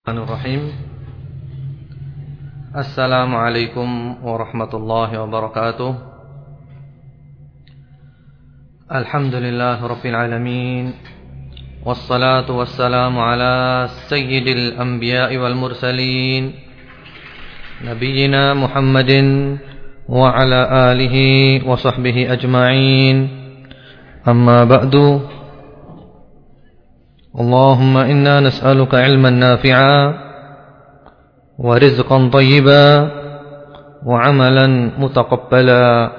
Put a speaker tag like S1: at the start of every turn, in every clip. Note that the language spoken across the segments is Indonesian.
S1: Bismillahirrahmanirrahim. Assalamualaikum warahmatullahi wabarakatuh. Alhamdulillahi rabbil alamin. Wassalatu wassalamu ala sayyidil anbiya'i wal mursalin nabiyyina Muhammadin wa ala alihi wa sahbihi ajma'in. Amma ba'du. Allahumma inna nas'aluka ilman nafi'a wa rizqan thayyiba wa amalan mutaqabbala.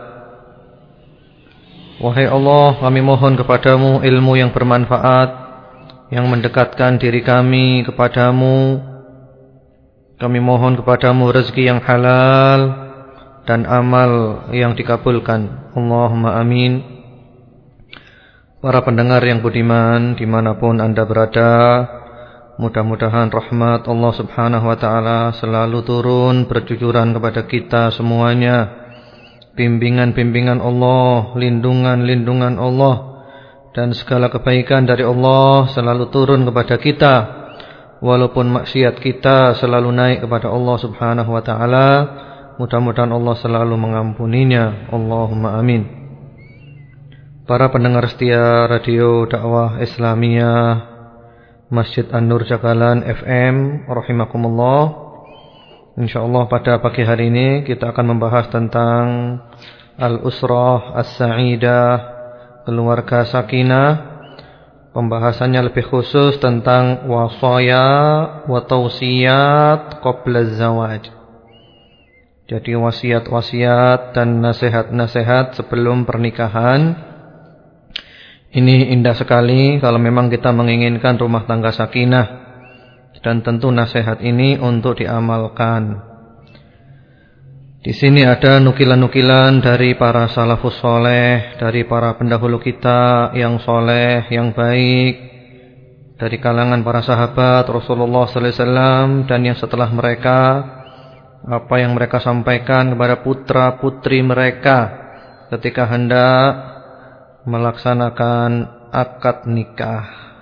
S1: Wahai Allah, kami mohon kepadamu ilmu yang bermanfaat, yang mendekatkan diri kami kepadamu. Kami mohon kepadamu rezeki yang halal dan amal yang dikabulkan. Allahumma amin. Para pendengar yang budiman, dimanapun Anda berada, mudah-mudahan rahmat Allah subhanahu wa ta'ala selalu turun berjujuran kepada kita semuanya. Bimbingan-bimbingan Allah, lindungan-lindungan Allah, dan segala kebaikan dari Allah selalu turun kepada kita. Walaupun maksiat kita selalu naik kepada Allah subhanahu wa ta'ala, mudah-mudahan Allah selalu mengampuninya. Allahumma amin. Para pendengar setia Radio Dakwah Islamiyah Masjid An-Nur Jagalan FM rahimakumullah. Insyaallah pada pagi hari ini kita akan membahas tentang Al-Usrah As-Sa'idah, keluarga sakinah. Pembahasannya lebih khusus tentang wasaya wa tausiyat qabla az-zawaj. Jadi wasiat-wasiat dan nasihat-nasihat sebelum pernikahan. Ini indah sekali kalau memang kita menginginkan rumah tangga sakinah, dan tentu nasihat ini untuk diamalkan. Di sini ada nukilan-nukilan dari para salafus soleh, dari para pendahulu kita yang soleh, yang baik, dari kalangan para sahabat Rasulullah sallallahu alaihi wasallam, dan yang setelah mereka, apa yang mereka sampaikan kepada putra-putri mereka ketika hendak melaksanakan akad nikah.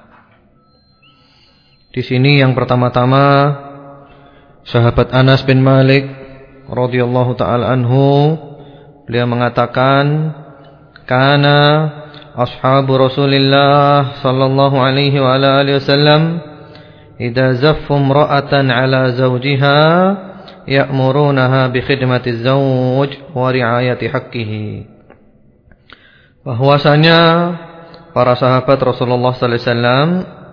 S1: Di sini yang pertama-tama sahabat Anas bin Malik radhiyallahu taala anhu, beliau mengatakan, kana ashabu Rasulillah sallallahu alaihi wa alihi wasallam idza zaffu imra'atan ala zawjiha ya'murunaha bi khidmati zawj wa ri'ayati haqqihi. Bahwasanya para sahabat Rasulullah sallallahu alaihi wasallam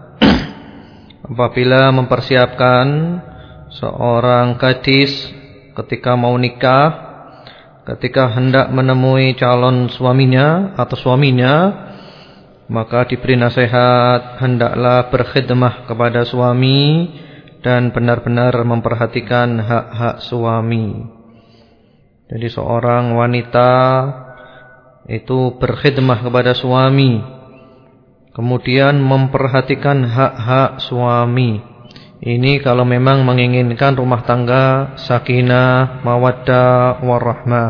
S1: apabila mempersiapkan seorang gadis ketika mau nikah, ketika hendak menemui calon suaminya atau suaminya, maka diberi nasihat hendaklah berkhidmah kepada suami dan benar-benar memperhatikan hak-hak suami. Jadi seorang wanita itu berkhidmah kepada suami, kemudian memperhatikan hak-hak suami. Ini kalau memang menginginkan rumah tangga sakinah, mawaddah, warahmah.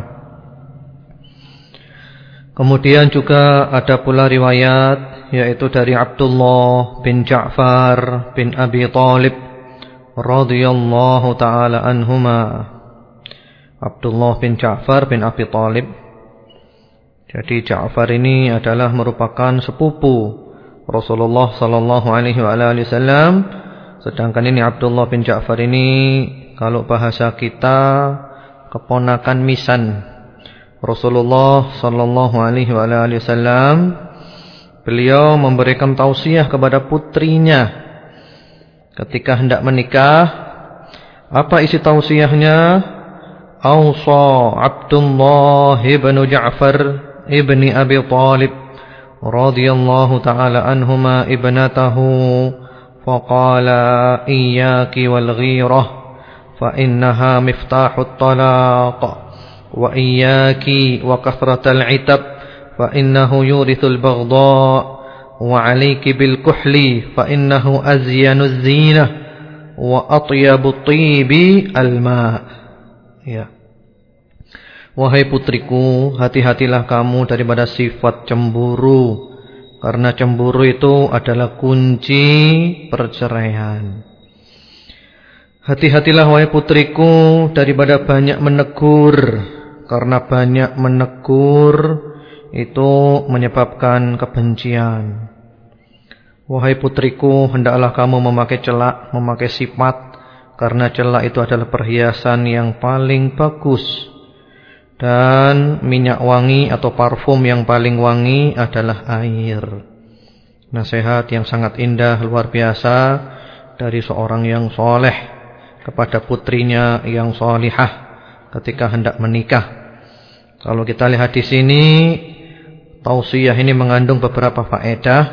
S1: Kemudian juga ada pula riwayat, yaitu dari Abdullah bin Ja'far bin Abi Talib radhiyallahu ta'ala anhuma. Abdullah bin Ja'far bin Abi Talib. Jadi Ja'far ini adalah merupakan sepupu Rasulullah sallallahu alaihi wasallam, sedangkan ini Abdullah bin Ja'far ini kalau bahasa kita keponakan misan Rasulullah sallallahu alaihi wasallam. Beliau memberikan tausiah kepada putrinya ketika hendak menikah. Apa isi tausiahnya? Ausa Abdullah bin Ja'far ibni Abi Talib radhiyallahu ta'ala anhuma ibnatahu faqala iyyaki wal ghirah fa innaha miftahut talaq wa iyyaki wa kathratal itab fa innahu yurithul baghdha wa alayki bil kuhli fa innahu azyanuz zinah wa atyabut tibi al ma'. Ya. Wahai putriku, hati-hatilah kamu daripada sifat cemburu, karena cemburu itu adalah kunci perceraian. Hati-hatilah wahai putriku daripada banyak menegur, karena banyak menegur itu menyebabkan kebencian. Wahai putriku, hendaklah kamu memakai celak, memakai sifat, karena celak itu adalah perhiasan yang paling bagus. Dan minyak wangi atau parfum yang paling wangi adalah air. Nasihat yang sangat indah, luar biasa dari seorang yang soleh kepada putrinya yang solihah ketika hendak menikah. Kalau kita lihat di sini, tausiah ini mengandung beberapa faedah,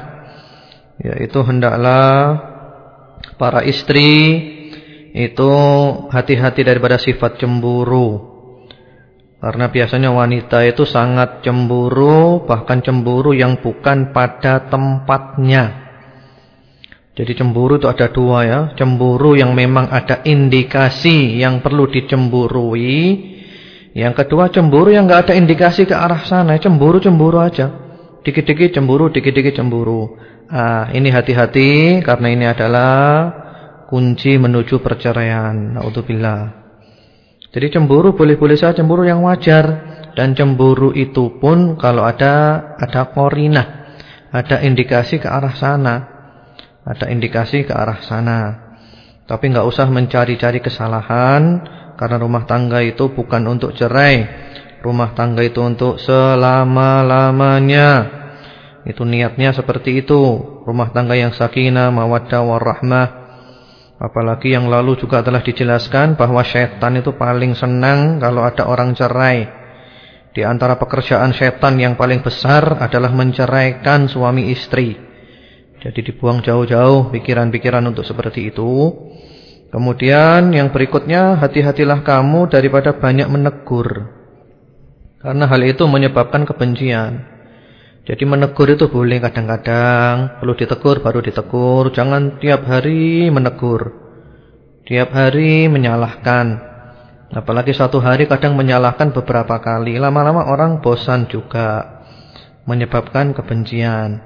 S1: yaitu hendaklah para istri itu hati-hati daripada sifat cemburu. Karena biasanya wanita itu sangat cemburu, bahkan cemburu yang bukan pada tempatnya. Jadi cemburu itu ada dua ya. Cemburu yang memang ada indikasi yang perlu dicemburui. Yang kedua cemburu yang gak ada indikasi ke arah sana. Cemburu-cemburu aja. Dikit-dikit cemburu, dikit-dikit cemburu. Ini hati-hati karena ini adalah kunci menuju perceraian. Na'udzubillah. Jadi cemburu boleh-boleh saja, cemburu yang wajar. Dan cemburu itu pun kalau ada qarinah, ada indikasi ke arah sana. Ada indikasi ke arah sana. Tapi enggak usah mencari-cari kesalahan, karena rumah tangga itu bukan untuk cerai. Rumah tangga itu untuk selama-lamanya. Itu niatnya seperti itu. Rumah tangga yang sakinah, mawaddah, warahmah. Apalagi yang lalu juga telah dijelaskan bahwa syaitan itu paling senang kalau ada orang cerai. Di antara pekerjaan syaitan yang paling besar adalah menceraikan suami istri. Jadi dibuang jauh-jauh pikiran-pikiran untuk seperti itu. Kemudian yang berikutnya, hati-hatilah kamu daripada banyak menegur. Karena hal itu menyebabkan kebencian. Jadi menegur itu boleh kadang-kadang, perlu ditegur baru ditegur. Jangan tiap hari menegur, tiap hari menyalahkan. Apalagi satu hari kadang menyalahkan beberapa kali. Lama-lama orang bosan juga, menyebabkan kebencian.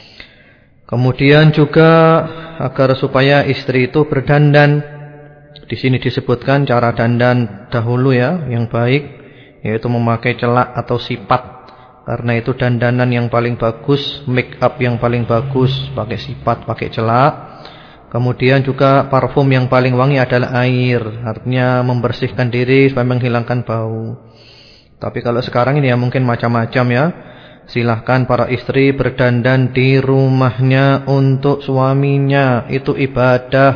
S1: Kemudian juga agar supaya istri itu berdandan. Di sini disebutkan cara dandan dahulu ya, yang baik, yaitu memakai celak atau sipat. Karena itu dandanan yang paling bagus, make up yang paling bagus, pakai sipat, pakai celak. Kemudian juga parfum yang paling wangi adalah air, artinya membersihkan diri supaya menghilangkan bau. Tapi kalau sekarang ini ya mungkin macam-macam ya. Silahkan para istri berdandan di rumahnya untuk suaminya. Itu ibadah.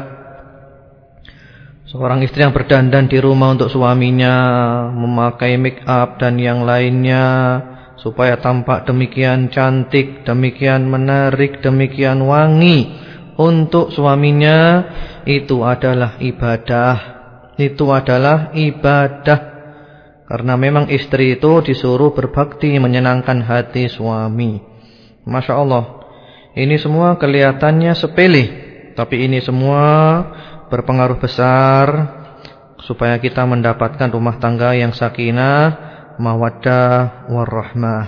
S1: Seorang istri yang berdandan di rumah untuk suaminya, memakai make up dan yang lainnya, supaya tampak demikian cantik, demikian menarik, demikian wangi untuk suaminya, itu adalah ibadah. Itu adalah ibadah. Karena memang istri itu disuruh berbakti menyenangkan hati suami. Masya Allah. Ini semua kelihatannya sepele, tapi ini semua berpengaruh besar supaya kita mendapatkan rumah tangga yang sakinah, mawaddah, warahmah.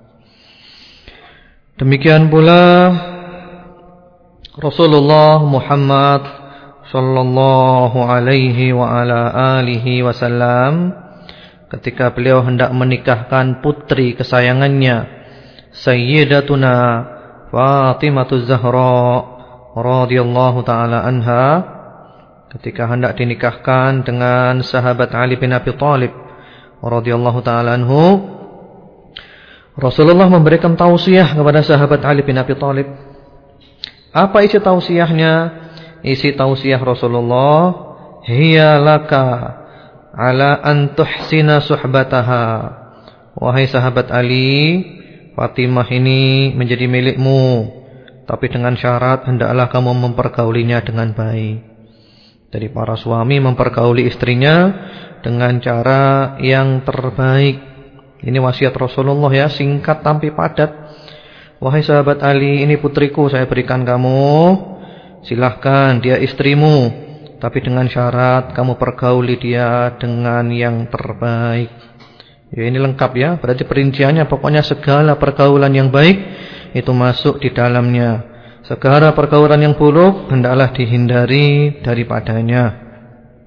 S1: Demikian pula Rasulullah Muhammad sallallahu alaihi wa ala alihi wasallam ketika beliau hendak menikahkan putri kesayangannya Sayyidatuna Fatimah Zahra radhiyallahu taala anha, ketika hendak dinikahkan dengan sahabat Ali bin Abi Thalib radhiyallahu taala anhu, Rasulullah memberikan tausiah kepada sahabat Ali bin Abi Thalib. Apa isi tausiahnya? Isi tausiah Rasulullah, hiya laka ala an tuhsina suhbataha. Wahai sahabat Ali, Fatimah ini menjadi milikmu, tapi dengan syarat hendaklah kamu mempergaulinya dengan baik. Jadi para suami mempergauli istrinya dengan cara yang terbaik. Ini wasiat Rasulullah ya, singkat tapi padat. Wahai sahabat Ali, ini putriku saya berikan kamu. Silahkan dia istrimu, tapi dengan syarat kamu pergauli dia dengan yang terbaik. Ya ini lengkap ya. Berarti perinciannya pokoknya segala pergaulan yang baik itu masuk di dalamnya. Segala pergaulan yang buruk hendaklah dihindari daripadanya.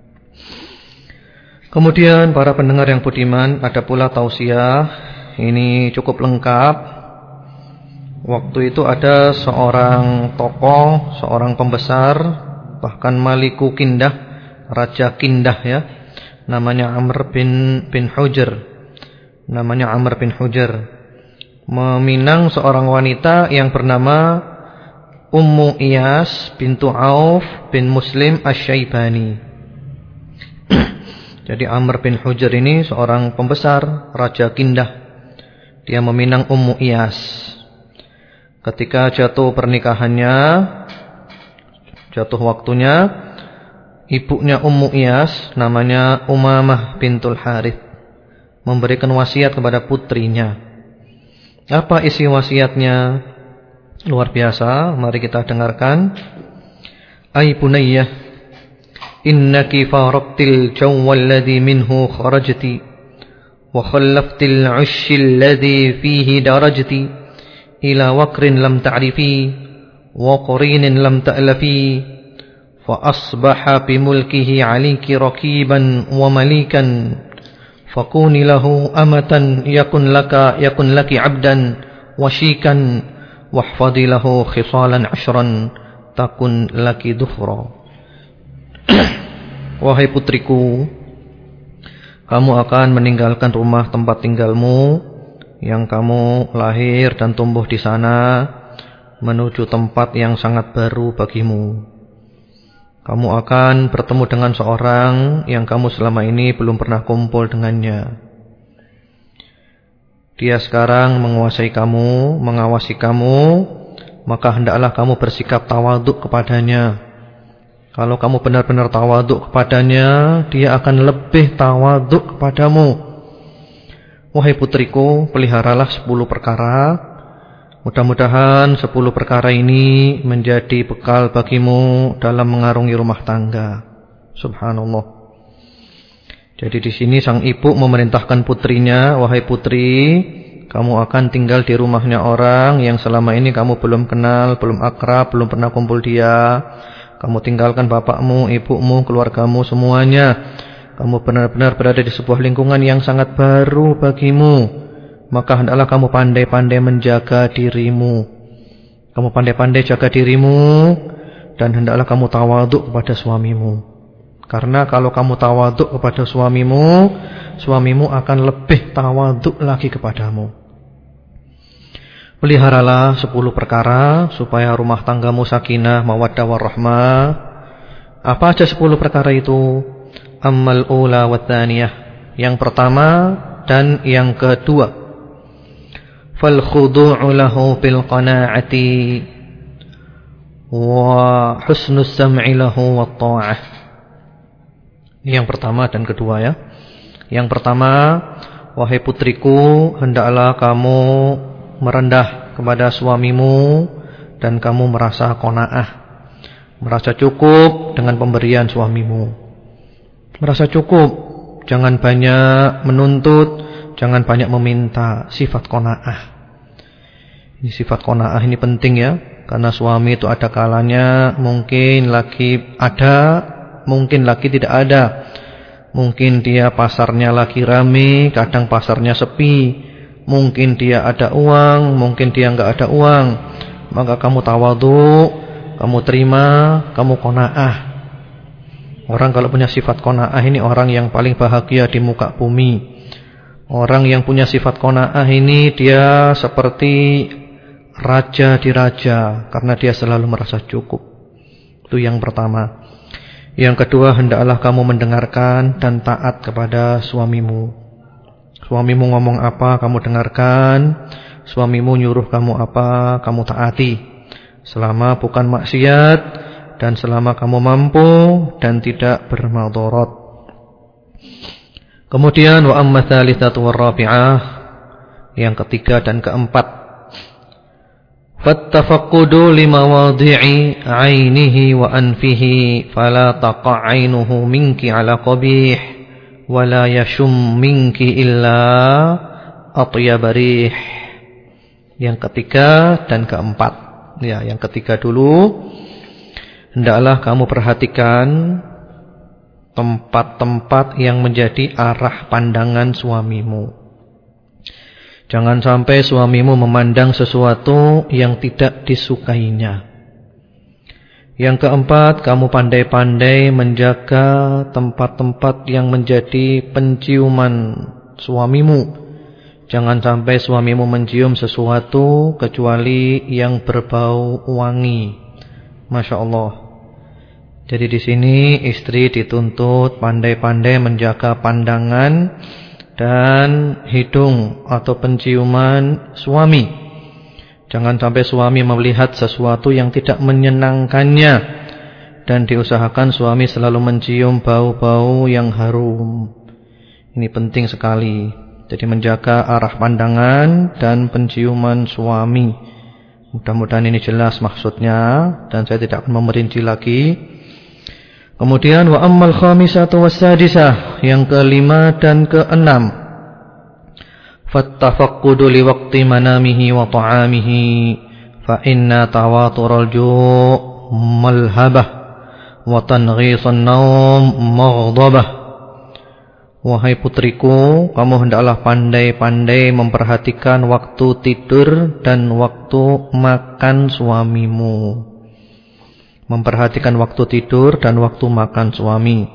S1: Kemudian para pendengar yang budiman, ada pula tausiah. Ini cukup lengkap. Waktu itu ada seorang tokoh, seorang pembesar, bahkan Maliku Kindah, Raja Kindah ya. Namanya Amr bin Hujr. Namanya Amr bin Hujr. Meminang seorang wanita yang bernama Ummu Iyas bintu Auf bin Muslim Asy-Syaibani. Jadi Amr bin Hujr ini seorang pembesar, Raja Kindah. Dia meminang Ummu Iyas. Ketika jatuh pernikahannya, jatuh waktunya, ibunya Ummu Iyas, namanya Umamah bintul Harith, memberikan wasiat kepada putrinya. Apa isi wasiatnya? Luar biasa, mari kita dengarkan. Ay bunayyah, innaki faraqtil jawwal ladzi minhu kharajti wa khallaftil 'ushshil ladzi fihi darajti ila waqrin lam ta'rifi wa qarinin lam ta'lafi fa asbaha bimulkihi 'alayki raqiban wa malikan fakuni lahu amatan yakun laki 'abdan washikan wahfadhi lahu khisalan 'ashran takun laki dhuhra. Wahai putriku, kamu akan meninggalkan rumah tempat tinggalmu yang kamu lahir dan tumbuh di sana, menuju tempat yang sangat baru bagimu. Kamu akan bertemu dengan seorang yang kamu selama ini belum pernah kumpul dengannya. Dia sekarang menguasai kamu, mengawasi kamu, maka hendaklah kamu bersikap tawaduk kepadanya. Kalau kamu benar-benar tawaduk kepadanya, dia akan lebih tawaduk kepadamu. Wahai putriku, peliharalah 10 perkara. Mudah-mudahan 10 perkara ini menjadi bekal bagimu dalam mengarungi rumah tangga. Subhanallah. Jadi di sini sang ibu memerintahkan putrinya, wahai putri, kamu akan tinggal di rumahnya orang yang selama ini kamu belum kenal, belum akrab, belum pernah kumpul dia. Kamu tinggalkan bapakmu, ibumu, keluargamu semuanya. Kamu benar-benar berada di sebuah lingkungan yang sangat baru bagimu. Maka hendaklah kamu pandai-pandai menjaga dirimu. Kamu pandai-pandai jaga dirimu. Dan hendaklah kamu tawaduk kepada suamimu. Karena kalau kamu tawaduk kepada suamimu, suamimu akan lebih tawaduk lagi kepadamu. Peliharalah 10 perkara supaya rumah tanggamu sakinah, mawaddah warahmah. Apa aja 10 perkara itu? Ammal ula wa tsaniyah. Yang pertama dan yang kedua. Fal khudu'u lahu bil qana'ati wa husnus sam'i lahu wat tha'ah. Yang pertama dan kedua ya. Yang pertama, wahai putriku, hendaklah kamu merendah kepada suamimu dan kamu merasa qanaah, merasa cukup dengan pemberian suamimu. Merasa cukup, jangan banyak menuntut, jangan banyak meminta. Sifat qanaah. Ini sifat qanaah ini penting ya, karena suami itu ada kalanya mungkin lagi ada, mungkin lagi tidak ada. Mungkin dia pasarnya lagi rame, kadang pasarnya sepi. Mungkin dia ada uang, mungkin dia enggak ada uang. Maka kamu tawadhu, kamu terima, kamu qanaah. Orang kalau punya sifat qanaah ini orang yang paling bahagia di muka bumi. Orang yang punya sifat qanaah ini dia seperti raja di raja, karena dia selalu merasa cukup. Itu yang pertama. Yang kedua, hendaklah kamu mendengarkan dan taat kepada suamimu. Suamimu ngomong apa, kamu dengarkan. Suamimu nyuruh kamu apa, kamu taati. Selama bukan maksiat dan selama kamu mampu dan tidak bermadharat. Kemudian wa amma tsalitsatu warrabi'ah, yang ketiga dan keempat. Fattafaqqudu limawadhi'i 'ainihi wa anfihi fala taqa' 'ainuhu minki 'ala qabih. Wala yashum minki illa atyab rih. Yang ketiga dan keempat. Ya, yang ketiga dulu, hendaklah kamu perhatikan tempat-tempat yang menjadi arah pandangan suamimu. Jangan sampai suamimu memandang sesuatu yang tidak disukainya. Yang keempat, kamu pandai-pandai menjaga tempat-tempat yang menjadi penciuman suamimu. Jangan sampai suamimu mencium sesuatu kecuali yang berbau wangi. Masya Allah. Jadi di sini istri dituntut pandai-pandai menjaga pandangan dan hidung atau penciuman suami. Jangan sampai suami melihat sesuatu yang tidak menyenangkannya, dan diusahakan suami selalu mencium bau-bau yang harum. Ini penting sekali. Jadi menjaga arah pandangan dan penciuman suami. Mudah-mudahan ini jelas maksudnya dan saya tidak akan memerinci lagi. Kemudian wa ammal khamisatu wassadisah, yang kelima dan keenam, fattafaqqudu liwaqti manamihi wa ta'amihi fa inna tawatural ju' malhabah wa tanghisan naum maghdabah. Wahai putriku, kamu hendaklah pandai-pandai memperhatikan waktu tidur dan waktu makan suamimu. Memperhatikan waktu tidur dan waktu makan suami.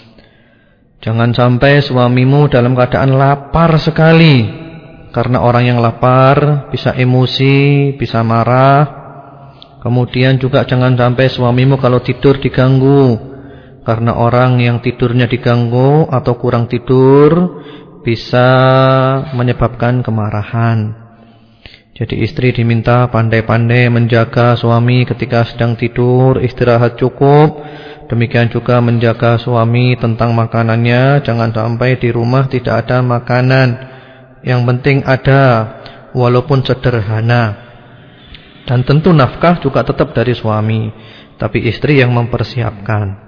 S1: Jangan sampai suamimu dalam keadaan lapar sekali. Karena orang yang lapar bisa emosi, bisa marah. Kemudian juga jangan sampai suamimu kalau tidur diganggu. Karena orang yang tidurnya diganggu atau kurang tidur bisa menyebabkan kemarahan. Jadi istri diminta pandai-pandai menjaga suami ketika sedang tidur, istirahat cukup. Demikian juga menjaga suami tentang makanannya. Jangan sampai di rumah tidak ada makanan. Yang penting ada, walaupun sederhana. Dan tentu nafkah juga tetap dari suami, tapi istri yang mempersiapkan.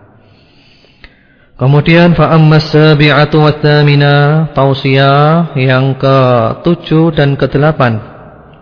S1: Kemudian fa'ammas sabi'atu wath-thamina, tausiah yang ke-7 dan ke-8.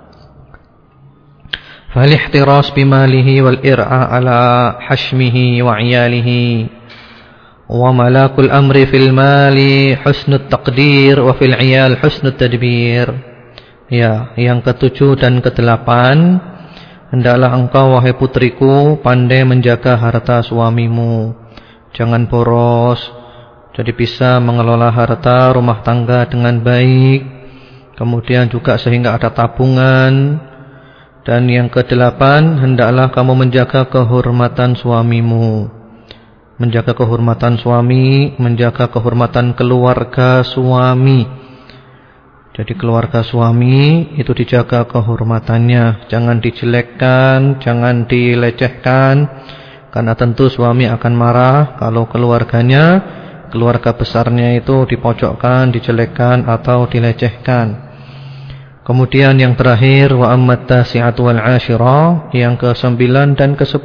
S1: فالاحتراس بماله والإرعاء على حشمه وعياله وملاك الأمر في المال حسن التقدير وفي العيال حسن التدبير. Ya, yang ke-7 dan ke-8, hendaklah engkau wahai putriku pandai menjaga harta suamimu. Jangan boros, jadi bisa mengelola harta rumah tangga dengan baik. Kemudian juga sehingga ada tabungan. Dan yang ke-8, hendaklah kamu menjaga kehormatan suamimu. Menjaga kehormatan suami, menjaga kehormatan keluarga suami. Jadi keluarga suami itu dijaga kehormatannya. Jangan dijelekkan, jangan dilecehkan. Karena tentu suami akan marah kalau keluarganya, keluarga besarnya itu dipojokkan, dijelekkan atau dilecehkan. Kemudian yang terakhir wa ammat tasi'atu wal 'ashira, yang ke-9 dan ke-10.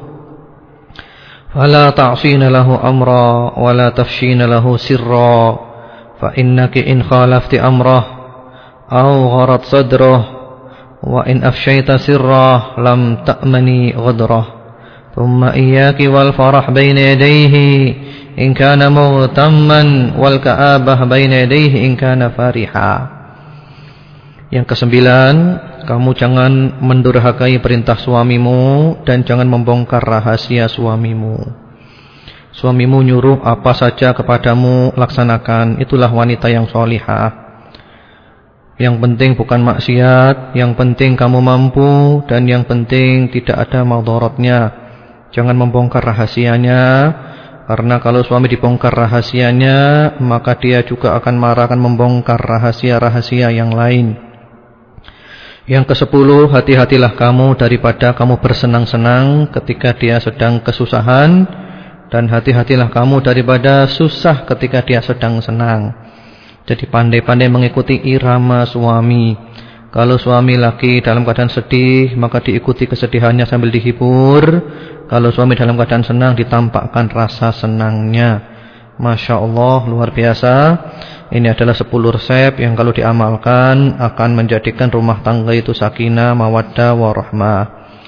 S1: Fala ta'sina lahu amra wa la tafshina lahu sirra fa innaki in khalafti amrah aw gharat sadrah wa in afshayta sirrah lam ta'mani ghadrah thumma iyyaki wal farah baina yadayhi in kana mutamman wal ka'abah baina yadayhi in kana fariha. Yang ke-9, kamu jangan mendurhakai perintah suamimu dan jangan membongkar rahasia suamimu. Suamimu nyuruh apa saja kepadamu, laksanakan. Itulah wanita yang sholihah. Yang penting bukan maksiat, yang penting kamu mampu, dan yang penting tidak ada madaratnya. Jangan membongkar rahasianya, karena kalau suami dibongkar rahasianya, maka dia juga akan marah, akan membongkar rahasia-rahasia yang lain. Yang ke-10, hati-hatilah kamu daripada kamu bersenang-senang ketika dia sedang kesusahan, dan hati-hatilah kamu daripada susah ketika dia sedang senang. Jadi pandai-pandai mengikuti irama suami. Kalau suami lagi dalam keadaan sedih, maka diikuti kesedihannya sambil dihibur. Kalau suami dalam keadaan senang, ditampakkan rasa senangnya. Masya Allah, luar biasa. Ini adalah 10 resep yang kalau diamalkan akan menjadikan rumah tangga itu sakinah, mawaddah, warahmah.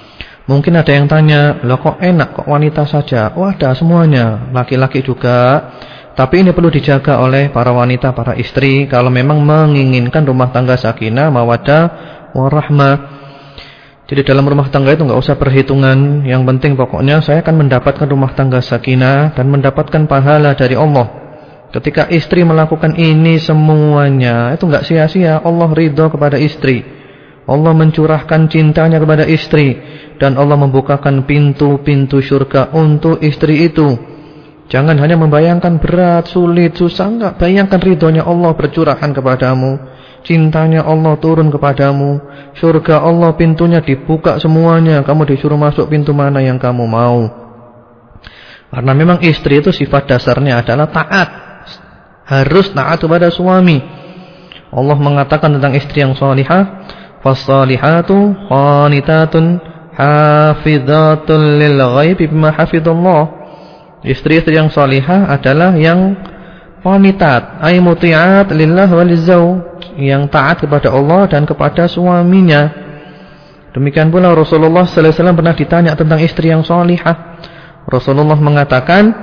S1: Mungkin ada yang tanya, loh kok enak, kok wanita saja? Oh ada semuanya, laki-laki juga. Tapi ini perlu dijaga oleh para wanita, para istri, kalau memang menginginkan rumah tangga sakinah, mawaddah, warahmah. Jadi dalam rumah tangga itu enggak usah perhitungan. Yang penting pokoknya saya akan mendapatkan rumah tangga sakinah dan mendapatkan pahala dari Allah. Ketika istri melakukan ini semuanya, itu enggak sia-sia. Allah ridha kepada istri. Allah mencurahkan cintanya kepada istri. Dan Allah membukakan pintu-pintu syurga untuk istri itu. Jangan hanya membayangkan berat, sulit, susah. Enggak, bayangkan ridhonya Allah bercurahan kepadamu. Cintanya Allah turun kepadamu. Syurga Allah pintunya dibuka semuanya. Kamu disuruh masuk pintu mana yang kamu mau. Karena memang istri itu sifat dasarnya adalah taat. Harus taat kepada suami. Allah mengatakan tentang istri yang salihah, "Fas-salihatu qanitatun hafidhatun lil ghaibi bima hafidhallah." Istri-istri yang salihah adalah yang qanitat, ay muti'at lillah walizauj, yang taat kepada Allah dan kepada suaminya. Demikian pula Rasulullah sallallahu alaihi wasallam pernah ditanya tentang istri yang salihah. Rasulullah mengatakan,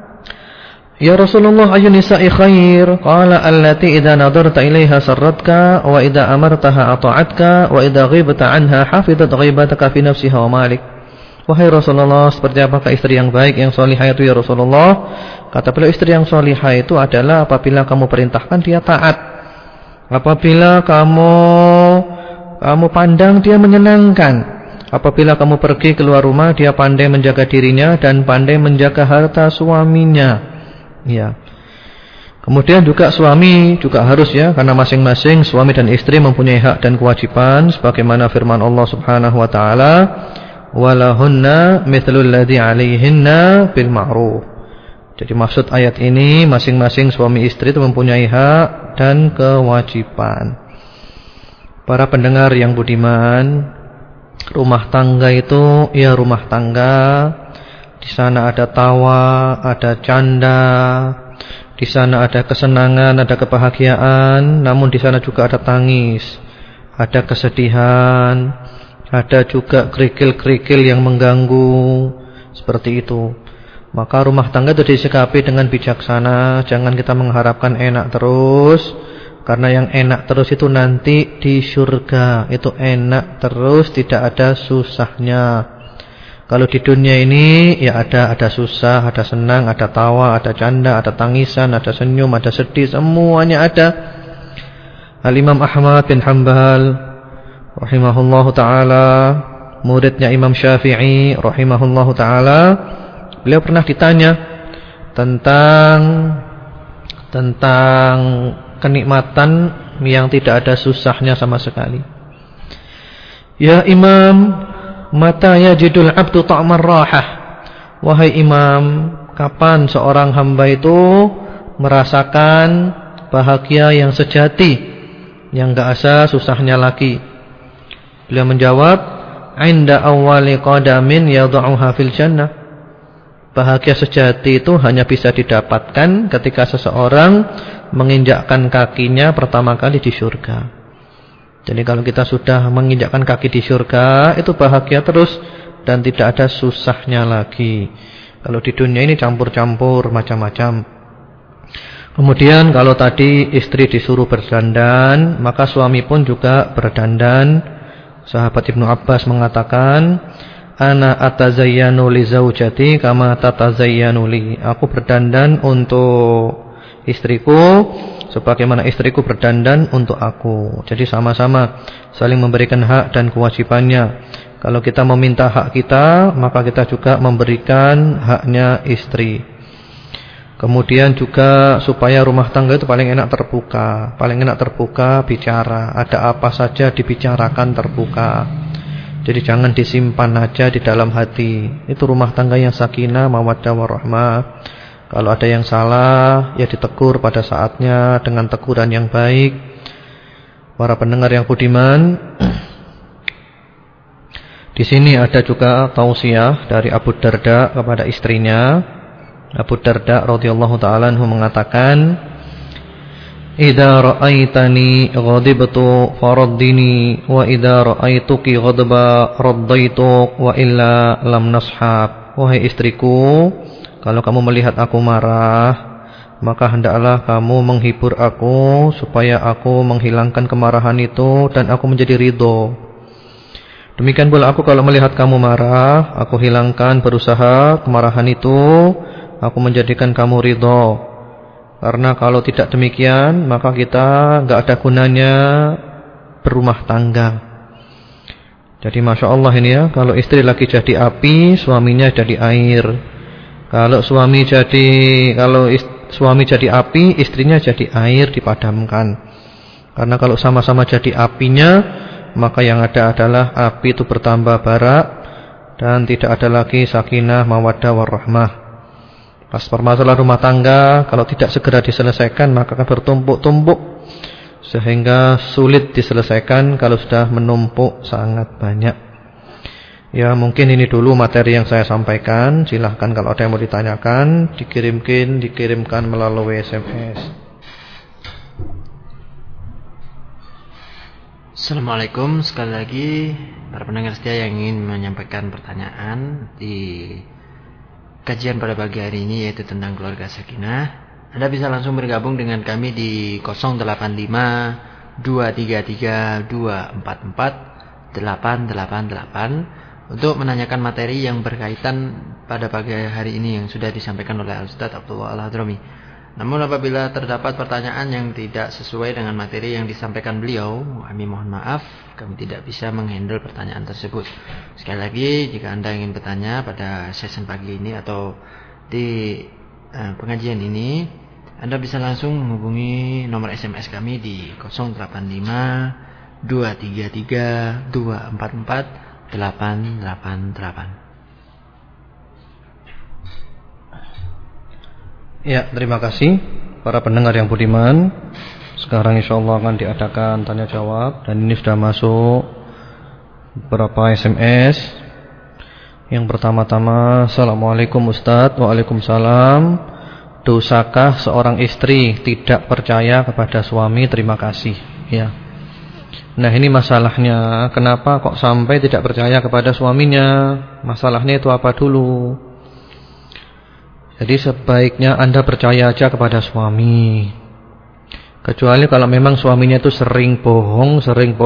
S1: "Ya Rasulullah, ayyun nisa'i khair?" Qala allati idza nadarta ilaiha sarratka wa idza amartaha ata'atka wa idza ghibta anha hafizat ghibataka fi nafsiha wa malik. Wahai Rasulullah, seperti apakah istri yang baik, yang salihah itu ya Rasulullah? Kata beliau, istri yang salihah itu adalah apabila kamu perintahkan dia taat. Apabila kamu pandang dia menyenangkan. Apabila kamu pergi keluar rumah dia pandai menjaga dirinya dan pandai menjaga harta suaminya. Ya. Kemudian juga suami juga harus ya, karena masing-masing suami dan istri mempunyai hak dan kewajiban sebagaimana firman Allah Subhanahu wa taala, "Walahunna mithlul ladzi 'alaihinna bil ma'ruf." Jadi maksud ayat ini masing-masing suami istri itu mempunyai hak dan kewajiban. Para pendengar yang budiman, rumah tangga itu ya rumah tangga. Di sana ada tawa, ada canda, di sana ada kesenangan, ada kebahagiaan, namun di sana juga ada tangis, ada kesedihan, ada juga kerikil-kerikil yang mengganggu, seperti itu. Maka rumah tangga itu disikapi dengan bijaksana, jangan kita mengharapkan enak terus, karena yang enak terus itu nanti di surga, itu enak terus, tidak ada susahnya. Kalau di dunia ini ya ada susah, ada senang, ada tawa, ada canda, ada tangisan, ada senyum, ada sedih, semuanya ada. Al-Imam Ahmad bin Hanbal rahimahullahu taala, muridnya Imam Syafi'i rahimahullahu taala, beliau pernah ditanya tentang kenikmatan yang tidak ada susahnya sama sekali. Ya Imam, mata yajidul abdu ta'mar rahah. Wahai Imam, kapan seorang hamba itu merasakan bahagia yang sejati, yang enggak asa susahnya lagi? Beliau menjawab, "Inda awwali qadamin yad'uha fil jannah." Bahagia sejati itu hanya bisa didapatkan ketika seseorang menginjakkan kakinya pertama kali di surga. Jadi kalau kita sudah menginjakkan kaki di surga, itu bahagia terus dan tidak ada susahnya lagi. Kalau di dunia ini campur-campur macam-macam. Kemudian kalau tadi istri disuruh berdandan, maka suami pun juga berdandan. Sahabat Ibnu Abbas mengatakan, "Ana atazayyanu li zaujati kama tatazayyanu li." Aku berdandan untuk istriku sebagaimana istriku berdandan untuk aku. Jadi sama-sama saling memberikan hak dan kewajibannya. Kalau kita meminta hak kita, maka kita juga memberikan haknya istri. Kemudian juga supaya rumah tangga itu paling enak terbuka bicara. Ada apa saja dibicarakan terbuka. Jadi jangan disimpan aja di dalam hati. Itu rumah tangga yang sakinah, mawaddah, warahmah. Kalau ada yang salah, ya ditegur pada saatnya dengan teguran yang baik. Para pendengar yang budiman, di sini ada juga tausiah dari Abu Darda kepada istrinya. Abu Darda radhiyallahu taala anhu mengatakan, idza ra'aitani ghadibtu faraddini wa idza ra'aituki ghadba raddaituk wa illa lam nashab. Wahai istriku, kalau kamu melihat aku marah, maka hendaklah kamu menghibur aku supaya aku menghilangkan kemarahan itu dan aku menjadi ridho. Demikian pula aku kalau melihat kamu marah, aku hilangkan berusaha kemarahan itu, aku menjadikan kamu ridho. Karena kalau tidak demikian, maka kita enggak ada gunanya berumah tangga. Jadi Masya Allah ini ya, kalau istri lagi jadi api, suaminya jadi air. Kalau suami jadi api, istrinya jadi air dipadamkan. Karena kalau sama-sama jadi apinya, maka yang ada adalah api itu bertambah bara dan tidak ada lagi sakinah, mawaddah, warahmah. Pas permasalahan rumah tangga kalau tidak segera diselesaikan maka akan bertumpuk-tumpuk sehingga sulit diselesaikan kalau sudah menumpuk sangat banyak. Ya mungkin ini dulu materi yang saya sampaikan. Silahkan kalau ada yang mau ditanyakan dikirimkan melalui SMS.
S2: Assalamualaikum. Sekali lagi para pendengar setia yang ingin menyampaikan pertanyaan di kajian pada pagi hari ini yaitu tentang keluarga sakinah, Anda bisa langsung bergabung dengan kami di 085 233 244 888 untuk menanyakan materi yang berkaitan pada pagi hari ini yang sudah disampaikan oleh Al-Ustaz Abdullah Al-Hadrami. Namun apabila terdapat pertanyaan yang tidak sesuai dengan materi yang disampaikan beliau, kami mohon maaf, kami tidak bisa menghandle pertanyaan tersebut. Sekali lagi, jika Anda ingin bertanya pada sesi pagi ini atau di pengajian ini, Anda bisa langsung menghubungi nomor SMS kami di 085 233 244 888.
S1: Ya, terima kasih para pendengar yang budiman. Sekarang insyaallah akan diadakan tanya jawab dan ini sudah masuk beberapa SMS. Yang pertama-tama, Assalamualaikum Ustadz. Waalaikumsalam. Dosakah seorang istri tidak percaya kepada suami? Terima kasih. Ya. Nah, ini masalahnya. Kenapa kok sampai tidak percaya kepada suaminya? Masalahnya itu apa dulu? Jadi sebaiknya Anda percaya aja kepada suami. Kecuali kalau memang suaminya itu sering bohong.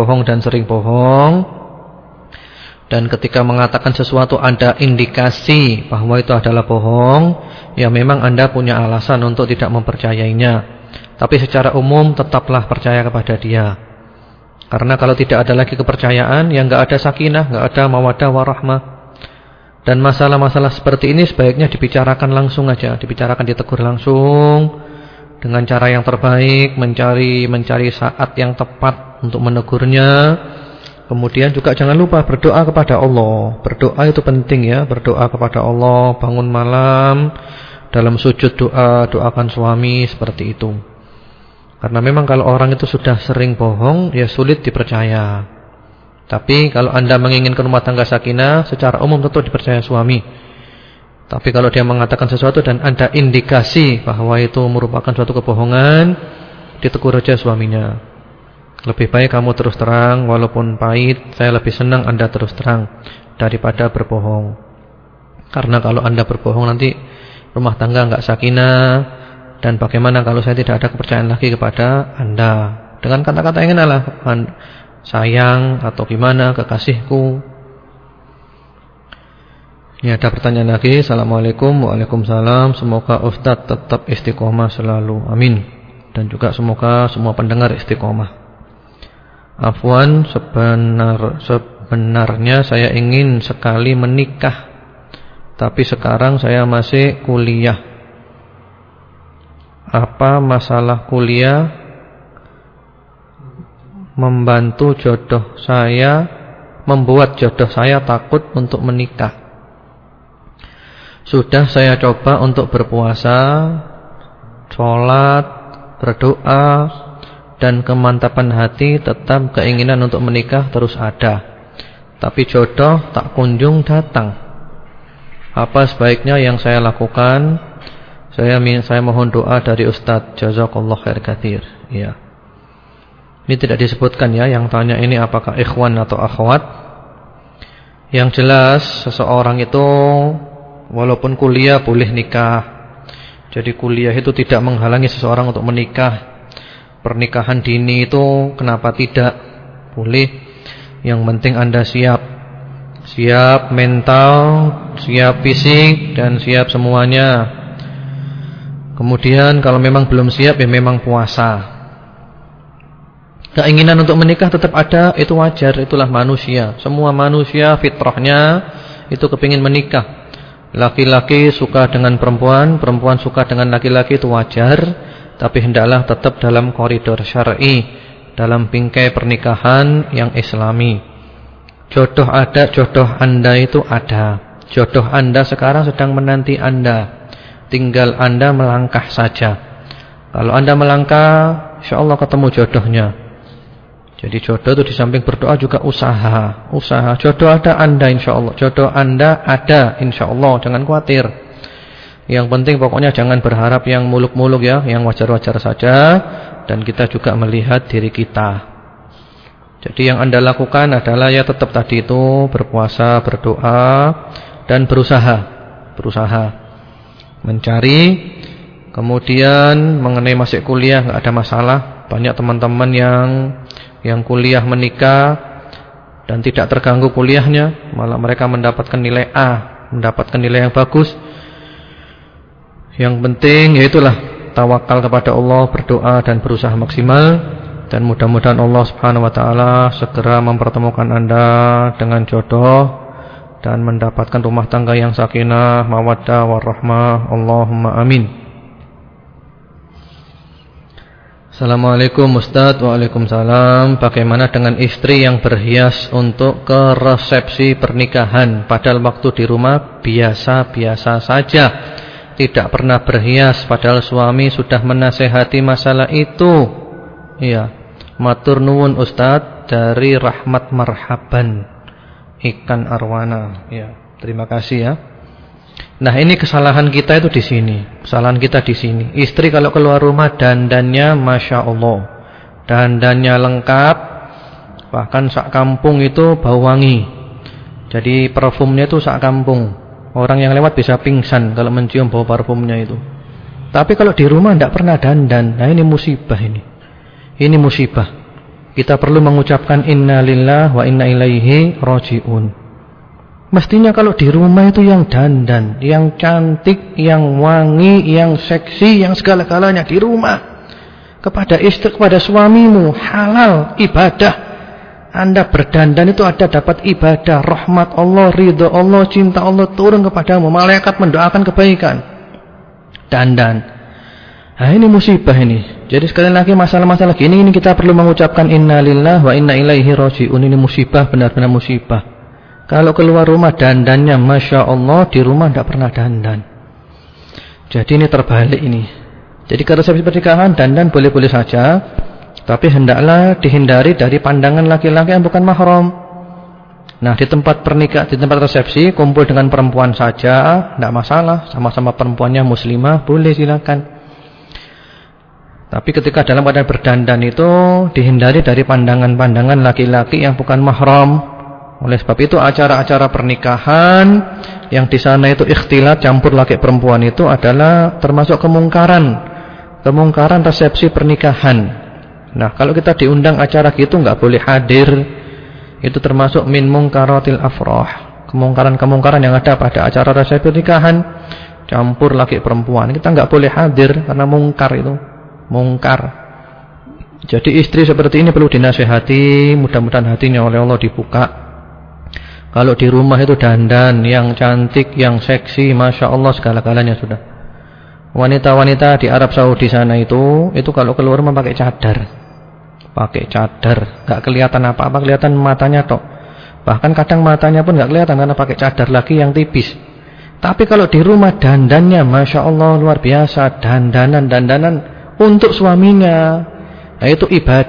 S1: Dan ketika mengatakan sesuatu ada indikasi bahwa itu adalah bohong, ya memang Anda punya alasan untuk tidak mempercayainya. Tapi secara umum tetaplah percaya kepada dia. Karena kalau tidak ada lagi kepercayaan, ya enggak ada sakinah, enggak ada mawaddah warahmah. Dan masalah-masalah seperti ini sebaiknya dibicarakan langsung aja, ditegur langsung dengan cara yang terbaik, mencari saat yang tepat untuk menegurnya. Kemudian juga jangan lupa berdoa kepada Allah. Berdoa itu penting ya, berdoa kepada Allah, bangun malam dalam sujud doa, doakan suami seperti itu. Karena memang kalau orang itu sudah sering bohong, ya sulit dipercaya. Tapi kalau Anda menginginkan rumah tangga sakinah, secara umum tentu dipercaya suami. Tapi kalau dia mengatakan sesuatu dan ada indikasi bahwa itu merupakan suatu kebohongan, ditegur aja suaminya. Lebih baik kamu terus terang, walaupun pahit, saya lebih senang Anda terus terang daripada berbohong. Karena kalau Anda berbohong nanti rumah tangga enggak sakinah. Dan bagaimana kalau saya tidak ada kepercayaan lagi kepada Anda? Dengan kata-kata yang enak lah, sayang atau gimana, kekasihku. Ini ada pertanyaan lagi. Assalamualaikum. Waalaikumsalam. Semoga Ustadz tetap istiqomah selalu, amin. Dan juga semoga semua pendengar istiqomah. Afwan, sebenarnya saya ingin sekali menikah, tapi sekarang saya masih kuliah. Apa masalah kuliah membuat jodoh saya takut untuk menikah? Sudah saya coba untuk berpuasa, sholat, berdoa, dan kemantapan hati, tetap keinginan untuk menikah terus ada. Tapi jodoh tak kunjung datang. Apa sebaiknya yang saya lakukan? Saya mohon doa dari Ustadz. Jazakallah khair katsir. Ya. Ini tidak disebutkan ya, yang tanya ini apakah ikhwan atau akhwat. Yang jelas seseorang itu walaupun kuliah boleh nikah. Jadi kuliah itu tidak menghalangi seseorang untuk menikah. Pernikahan dini itu kenapa tidak? Boleh. Yang penting Anda siap. Siap mental, siap fisik, dan siap semuanya. Kemudian kalau memang belum siap ya memang puasa. Keinginan untuk menikah tetap ada, itu wajar, itulah manusia. Semua manusia fitrahnya itu kepingin menikah. Laki-laki suka dengan perempuan, perempuan suka dengan laki-laki, itu wajar. Tapi hendaklah tetap dalam koridor syar'i, dalam bingkai pernikahan yang islami. Jodoh ada, jodoh Anda itu ada. Jodoh Anda sekarang sedang menanti Anda. Tinggal Anda melangkah saja. Kalau Anda melangkah, insyaallah ketemu jodohnya. Jadi jodoh itu di samping berdoa juga usaha. Jodoh ada Anda insyaallah. Jodoh Anda ada insyaallah. Jangan khawatir. Yang penting pokoknya jangan berharap yang muluk-muluk ya, yang wajar-wajar saja. Dan kita juga melihat diri kita. Jadi yang Anda lakukan adalah ya tetap tadi itu berpuasa, berdoa, dan berusaha mencari. Kemudian mengenai masih kuliah nggak ada masalah. Banyak teman-teman yang kuliah menikah dan tidak terganggu kuliahnya, malah mereka mendapatkan nilai A, mendapatkan nilai yang bagus. Yang penting yaitulah tawakal kepada Allah, berdoa dan berusaha maksimal, dan mudah-mudahan Allah Subhanahu wa taala segera mempertemukan Anda dengan jodoh dan mendapatkan rumah tangga yang sakinah, mawaddah warahmah. Allahumma amin. Assalamualaikum Ustaz. Waalaikumsalam. Bagaimana dengan istri yang berhias untuk ke resepsi pernikahan, padahal waktu di rumah biasa-biasa saja, tidak pernah berhias, padahal suami sudah menasehati masalah itu? Iya. Matur nuwun Ustaz, dari Rahmat Marhaban Ikan Arwana. Ya, terima kasih ya. Nah, ini kesalahan kita itu di sini. Kesalahan kita di sini. Istri kalau keluar rumah dandannya Masya Allah, dandannya lengkap, bahkan sak kampung itu bau wangi. Jadi parfumnya itu sak kampung. Orang yang lewat bisa pingsan kalau mencium bau parfumnya itu. Tapi kalau di rumah tidak pernah dandan. Nah, ini musibah ini. Ini musibah. Kita perlu mengucapkan inna lillahi wa inna ilaihi raji'un. Mestinya kalau di rumah itu yang dandan, yang cantik, yang wangi, yang seksi, yang segala-galanya di rumah. Kepada istri, kepada suamimu, halal, ibadah. Anda berdandan itu ada dapat ibadah, rahmat Allah, ridha Allah, cinta Allah turun kepadamu, malaikat mendoakan kebaikan. Dandan. Nah, ini musibah ini. Jadi sekali lagi masalah-masalah gini ini kita perlu mengucapkan inna lillahi wa inna ilaihi raji'un. Ini musibah, benar-benar musibah. Kalau keluar rumah dandannya Masya Allah, di rumah tidak pernah dandan. Jadi ini terbalik ini. Jadi ke resepsi pernikahan dandan boleh-boleh saja, tapi hendaklah dihindari dari pandangan laki-laki yang bukan mahram. Nah, di tempat pernikahan, di tempat resepsi kumpul dengan perempuan saja, tidak masalah, sama-sama perempuannya muslimah, boleh silakan. Tapi ketika dalam keadaan berdandan itu dihindari dari pandangan-pandangan laki-laki yang bukan mahram. Oleh sebab itu acara-acara pernikahan yang di sana itu ikhtilat campur laki perempuan itu adalah termasuk kemungkaran resepsi pernikahan. Nah, kalau kita diundang acara gitu nggak boleh hadir, itu termasuk min munkaratil afrah. Kemungkaran-kemungkaran yang ada pada acara resepsi pernikahan campur laki perempuan, kita nggak boleh hadir karena mungkar itu, mungkar. Jadi istri seperti ini perlu dinasihati, mudah-mudahan hatinya oleh Allah dibuka. Kalau di rumah itu dandan yang cantik, yang seksi, Masya Allah segala-galanya sudah. Wanita-wanita di Arab Saudi sana itu kalau keluar rumah pakai cadar, gak kelihatan apa-apa, kelihatan matanya tok. Bahkan kadang matanya pun gak kelihatan karena pakai cadar lagi yang tipis. Tapi kalau di rumah dandannya Masya Allah luar biasa, dandanan untuk suaminya. Nah, itu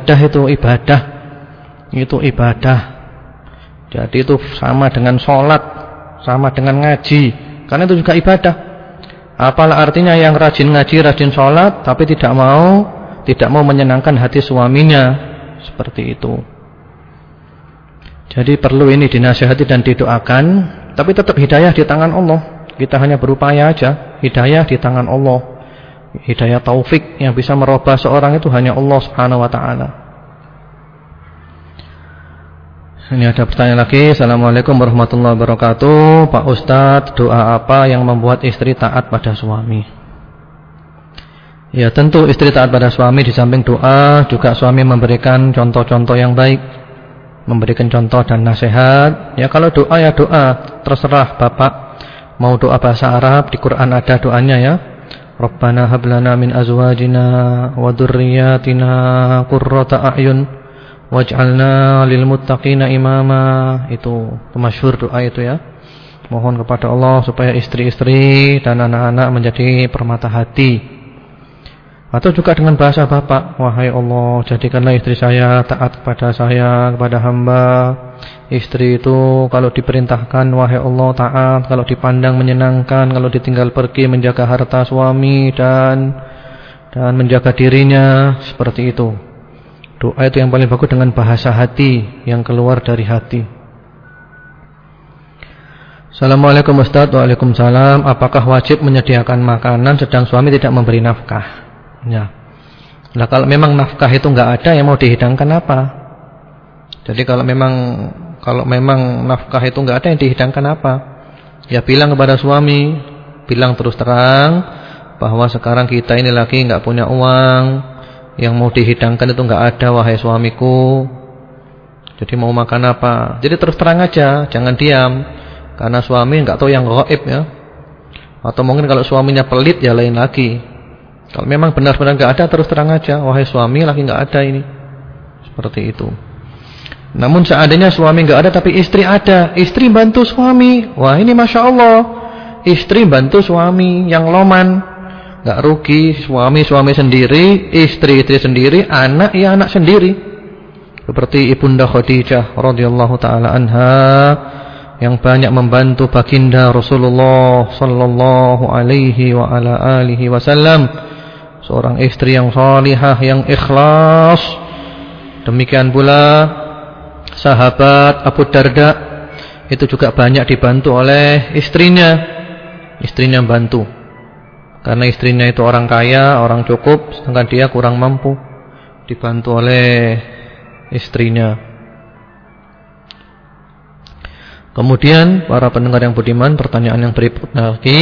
S1: ibadah. Jadi itu sama dengan sholat, sama dengan ngaji, karena itu juga ibadah. Apalah artinya yang rajin ngaji, rajin sholat, tapi tidak mau menyenangkan hati suaminya. Seperti itu. Jadi perlu ini dinasihati dan didoakan, tapi tetap hidayah di tangan Allah. Kita hanya berupaya aja, hidayah di tangan Allah. Hidayah taufik yang bisa merubah seorang itu hanya Allah Subhanahu wa taala. Ini ada pertanyaan lagi. Assalamualaikum warahmatullahi wabarakatuh. Pak Ustadz, doa apa yang membuat istri taat pada suami? Ya, tentu istri taat pada suami di samping doa, juga suami memberikan contoh-contoh yang baik, memberikan contoh dan nasihat. Ya, kalau doa ya doa, terserah Bapak mau doa bahasa Arab, di Quran ada doanya ya. Rabbana hab lana min azwajina wa dzurriyyatina qurrata a'yun waj'alna lil muttaqina imama. Itu masyhur doa itu ya. Mohon kepada Allah supaya istri-istri dan anak-anak menjadi permata hati. Atau juga dengan bahasa Bapak, wahai Allah, jadikanlah istri saya taat kepada saya, kepada hamba. Istri itu kalau diperintahkan, wahai Allah, taat. Kalau dipandang menyenangkan, kalau ditinggal pergi, menjaga harta suami dan menjaga dirinya. Seperti itu. Doa itu yang paling bagus dengan bahasa hati, yang keluar dari hati. Assalamualaikum Ustaz. Waalaikumsalam. Apakah wajib menyediakan makanan sedang suami tidak memberi nafkah? Ya. Nah, kalau memang nafkah itu enggak ada, yang mau dihidangkan apa? Jadi kalau memang nafkah itu enggak ada, yang dihidangkan apa? Ya bilang kepada suami, bilang terus terang bahwa sekarang kita ini lagi enggak punya uang. Yang mau dihidangkan itu enggak ada, wahai suamiku. Jadi mau makan apa? Jadi terus terang aja, jangan diam. Karena suami enggak tahu yang gaib ya. Atau mungkin kalau suaminya pelit ya lain lagi. Kalau memang benar-benar enggak ada, terus terang aja, wahai suami, lagi enggak ada ini. Seperti itu. Namun seandainya suami enggak ada tapi istri ada, istri bantu suami. Wah, ini Masya Allah. Istri bantu suami yang loman. Enggak rugi, suami sendiri, istri sendiri, anak sendiri. Seperti Ibunda Khadijah radhiyallahu taala anha yang banyak membantu baginda Rasulullah sallallahu alaihi wa ala alihi wasallam. Seorang istri yang salihah, yang ikhlas. Demikian pula sahabat Abu Darda itu juga banyak dibantu oleh istrinya. Istrinya bantu. Karena istrinya itu orang kaya, orang cukup, sedangkan dia kurang mampu, dibantu oleh istrinya. Kemudian para pendengar yang budiman, pertanyaan yang berikutnya lagi.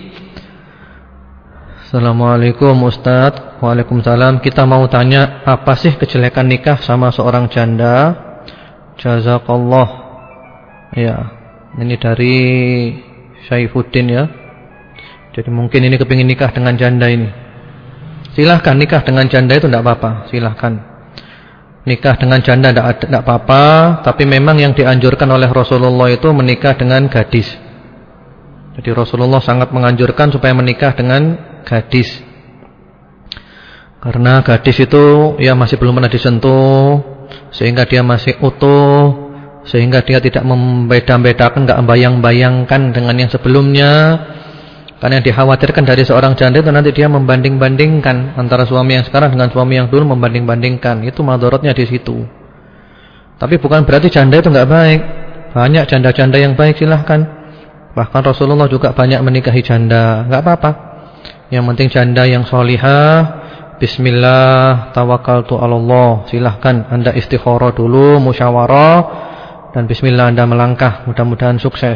S1: Assalamualaikum Ustadz. Waalaikumsalam. Kita mau tanya, apa sih kejelekan nikah sama seorang janda? Jazakallah. Ya, ini dari Syaifuddin ya. Jadi mungkin ini kepingin nikah dengan janda ini. Silahkan nikah dengan janda itu tidak apa-apa. Silahkan nikah dengan janda tidak apa-apa. Tapi memang yang dianjurkan oleh Rasulullah itu menikah dengan gadis. Jadi Rasulullah sangat menganjurkan supaya menikah dengan gadis. Karena gadis itu ya masih belum pernah disentuh, sehingga dia masih utuh, sehingga dia tidak membeda-bedakan, tidak membayang-bayangkan dengan yang sebelumnya. Karena yang dikhawatirkan dari seorang janda itu nanti dia membanding-bandingkan antara suami yang sekarang dengan suami yang dulu, membanding-bandingkan. Itu madharatnya di situ. Tapi bukan berarti janda itu enggak baik. Banyak janda-janda yang baik, silahkan. Bahkan Rasulullah juga banyak menikahi janda, enggak apa-apa. Yang penting janda yang sholihah, bismillah, tawakkaltu 'alallah. Silahkan Anda istikharah dulu, musyawarah, dan bismillah Anda melangkah, mudah-mudahan sukses.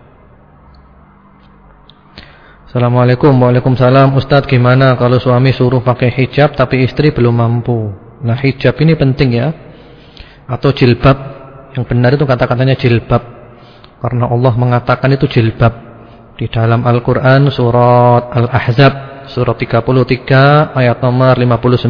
S1: Assalamualaikum. Waalaikumsalam. Ustadz, gimana kalau suami suruh pakai hijab tapi istri belum mampu? Nah, hijab ini penting ya. Atau jilbab. Yang benar itu kata-katanya jilbab. Karena Allah mengatakan itu jilbab. Di dalam Al-Quran surat Al-Ahzab, surat 33 ayat nomor 59.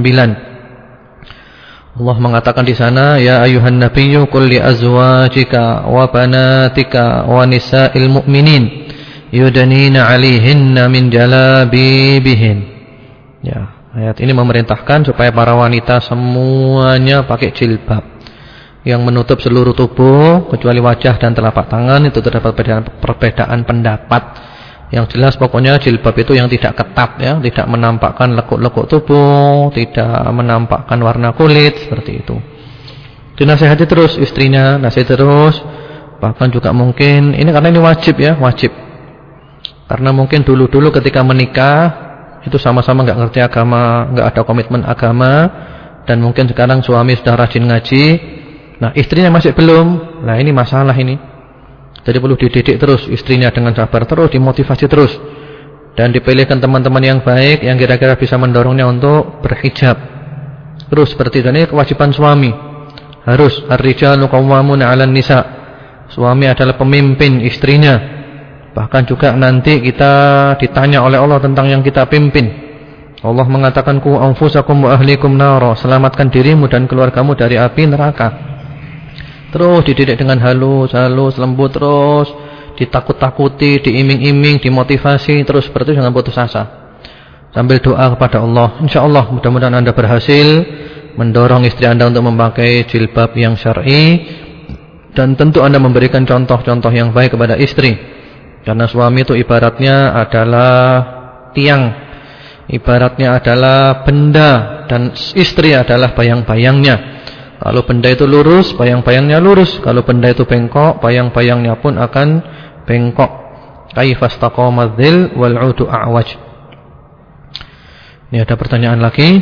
S1: Allah mengatakan di sana, ya ayuhan nabiyyu qul li azwajika wa banatika wa nisa'il mu'minin yudanina 'alaihinna min jalabibihin. Ya, ayat ini memerintahkan supaya para wanita semuanya pakai jilbab yang menutup seluruh tubuh kecuali wajah dan telapak tangan. Itu terdapat perbedaan pendapat Yang jelas pokoknya jilbab itu yang tidak ketat ya, tidak menampakkan lekuk-lekuk tubuh, tidak menampakkan warna kulit, seperti itu. Dinasihati terus istrinya, nasihati terus. Bahkan juga mungkin ini karena ini wajib ya, wajib. Karena mungkin dulu-dulu ketika menikah itu sama-sama enggak ngerti agama, enggak ada komitmen agama, dan mungkin sekarang suami sudah rajin ngaji. Nah, istrinya masih belum. Nah, ini masalah ini. Jadi perlu dididik terus istrinya dengan sabar terus, dimotivasi terus. Dan dipilihkan teman-teman yang baik yang kira-kira bisa mendorongnya untuk berhijab. Terus seperti itu, ini kewajiban suami. Harus ar-rijalu qawwamuna 'alan nisa. Suami adalah pemimpin istrinya. Bahkan juga nanti kita ditanya oleh Allah tentang yang kita pimpin. Allah mengatakan qu anfusakum wa ahlikum nara, selamatkan dirimu dan keluargamu dari api neraka. Terus dididik dengan halus, lembut terus, ditakut-takuti, diiming-iming, dimotivasi, terus seperti itu jangan putus asa. Sambil doa kepada Allah. Insyaallah mudah-mudahan Anda berhasil mendorong istri Anda untuk memakai jilbab yang syar'i, dan tentu Anda memberikan contoh-contoh yang baik kepada istri. Karena suami itu ibaratnya adalah tiang, ibaratnya adalah benda, dan istri adalah bayang-bayangnya. Kalau benda itu lurus, bayang-bayangnya lurus. Kalau benda itu bengkok, bayang-bayangnya pun akan bengkok. Kaifastaqamadzil wal 'udu a'waj. Ini ada pertanyaan lagi.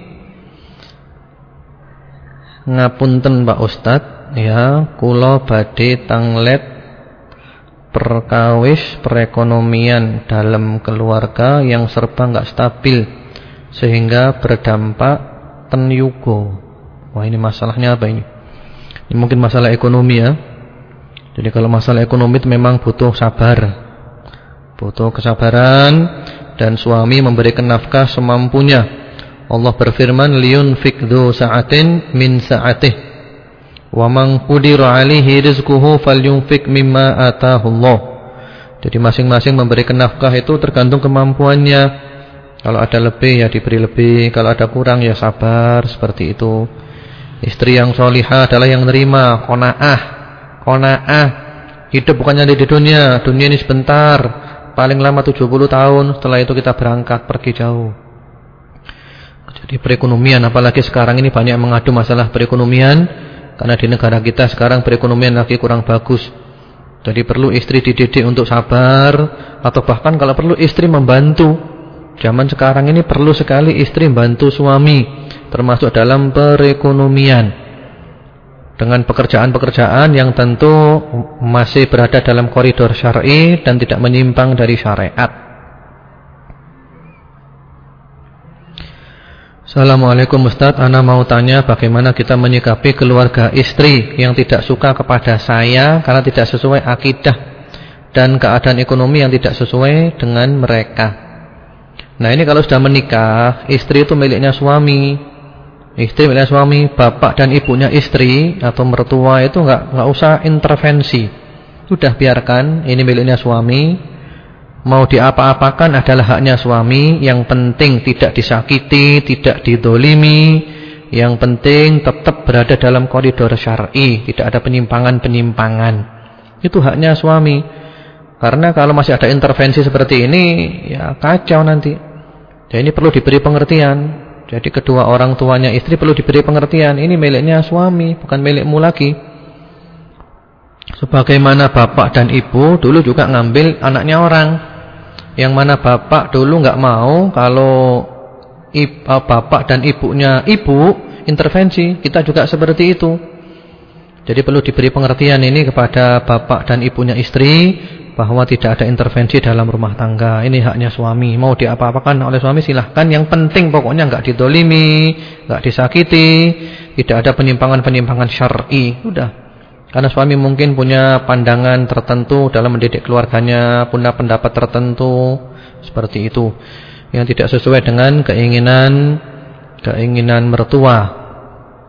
S1: Ngapunten Pak Ustadz, ya, kula badhe tanglet perkawis perekonomian dalam keluarga yang serba enggak stabil sehingga berdampak ten yuga. Wah, ini masalahnya apa ini? Ini mungkin masalah ekonomi ya. Jadi kalau masalah ekonomi itu memang butuh sabar, butuh kesabaran, dan suami memberikan nafkah semampunya. Allah berfirman, liyunfik dzu sa'atin min sa'atih, wa man qudira 'alaihi rizquhu falyunfik mimma ataahu Allah. Jadi masing-masing memberikan nafkah itu tergantung kemampuannya. Kalau ada lebih ya diberi lebih, kalau ada kurang ya sabar, seperti itu. Istri yang solihah adalah yang nerima, qanaah. Hidup bukannya di dunia ini sebentar, paling lama 70 tahun, setelah itu kita berangkat pergi jauh. Jadi perekonomian, apalagi sekarang ini banyak mengadu masalah perekonomian, karena di negara kita sekarang perekonomian lagi kurang bagus. Jadi perlu istri dididik untuk sabar, atau bahkan kalau perlu istri membantu. Zaman sekarang ini perlu sekali istri membantu suami, termasuk dalam perekonomian, dengan pekerjaan-pekerjaan yang tentu masih berada dalam koridor syar'i dan tidak menyimpang dari syariat. Assalamualaikum Ustaz, ana mau tanya bagaimana kita menyikapi keluarga istri yang tidak suka kepada saya karena tidak sesuai akidah dan keadaan ekonomi yang tidak sesuai dengan mereka. Nah, ini kalau sudah menikah, istri itu miliknya suami. Istri miliknya suami, bapak dan ibunya istri atau mertua itu enggak usah intervensi. Sudah biarkan, ini miliknya suami. Mau diapa-apakan adalah haknya suami. Yang penting tidak disakiti, tidak didolimi. Yang penting tetap berada dalam koridor syar'i, tidak ada penyimpangan-penyimpangan. Itu haknya suami. Karena kalau masih ada intervensi seperti ini, ya kacau nanti. Jadi ini perlu diberi pengertian. Jadi kedua orang tuanya istri perlu diberi pengertian. Ini miliknya suami, bukan milikmu lagi. Sebagaimana bapak dan ibu dulu juga ngambil anaknya orang. Yang mana bapak dulu nggak mau kalau bapak dan ibunya ibu intervensi, kita juga seperti itu. Jadi perlu diberi pengertian ini kepada bapak dan ibunya istri, bahwa tidak ada intervensi dalam rumah tangga. Ini haknya suami. Mau diapa-apakan oleh suami silahkan. Yang penting pokoknya enggak didolimi, enggak disakiti, tidak ada penyimpangan-penyimpangan syar'i. Udah. Karena suami mungkin punya pandangan tertentu dalam mendidik keluarganya, punya pendapat tertentu seperti itu yang tidak sesuai dengan keinginan mertua.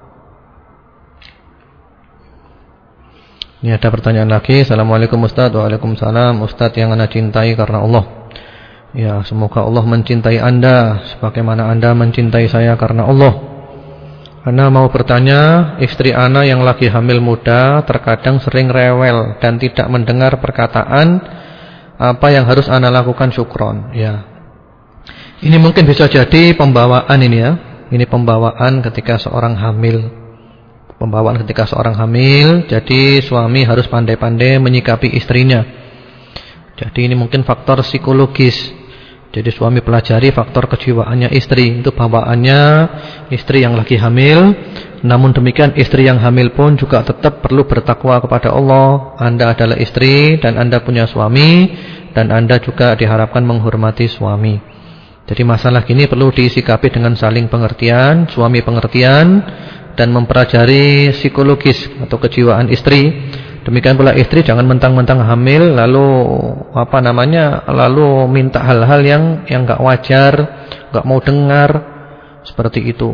S1: Ini ada pertanyaan lagi. Assalamualaikum Ustaz. Waalaikumsalam Ustaz yang ana cintai karena Allah. Ya, semoga Allah mencintai Anda sebagaimana Anda mencintai saya karena Allah. Ana mau bertanya, istri ana yang lagi hamil muda terkadang sering rewel dan tidak mendengar perkataan Apa yang harus ana lakukan syukron? Ya. Ini mungkin bisa jadi pembawaan ini ya. Ini pembawaan ketika seorang hamil. Pembawaan ketika seorang hamil, jadi suami harus pandai-pandai menyikapi istrinya. Jadi ini mungkin faktor psikologis. Jadi suami pelajari faktor kejiwaannya istri. Itu bawaannya istri yang lagi hamil. Namun demikian istri yang hamil pun juga tetap perlu bertakwa kepada Allah. Anda adalah istri dan Anda punya suami. Dan Anda juga diharapkan menghormati suami. Jadi masalah gini perlu disikapi dengan saling pengertian. Suami pengertian dan mempelajari psikologis atau kejiwaan istri. Demikian pula istri jangan mentang-mentang hamil lalu lalu minta hal-hal yang enggak wajar, enggak mau dengar seperti itu.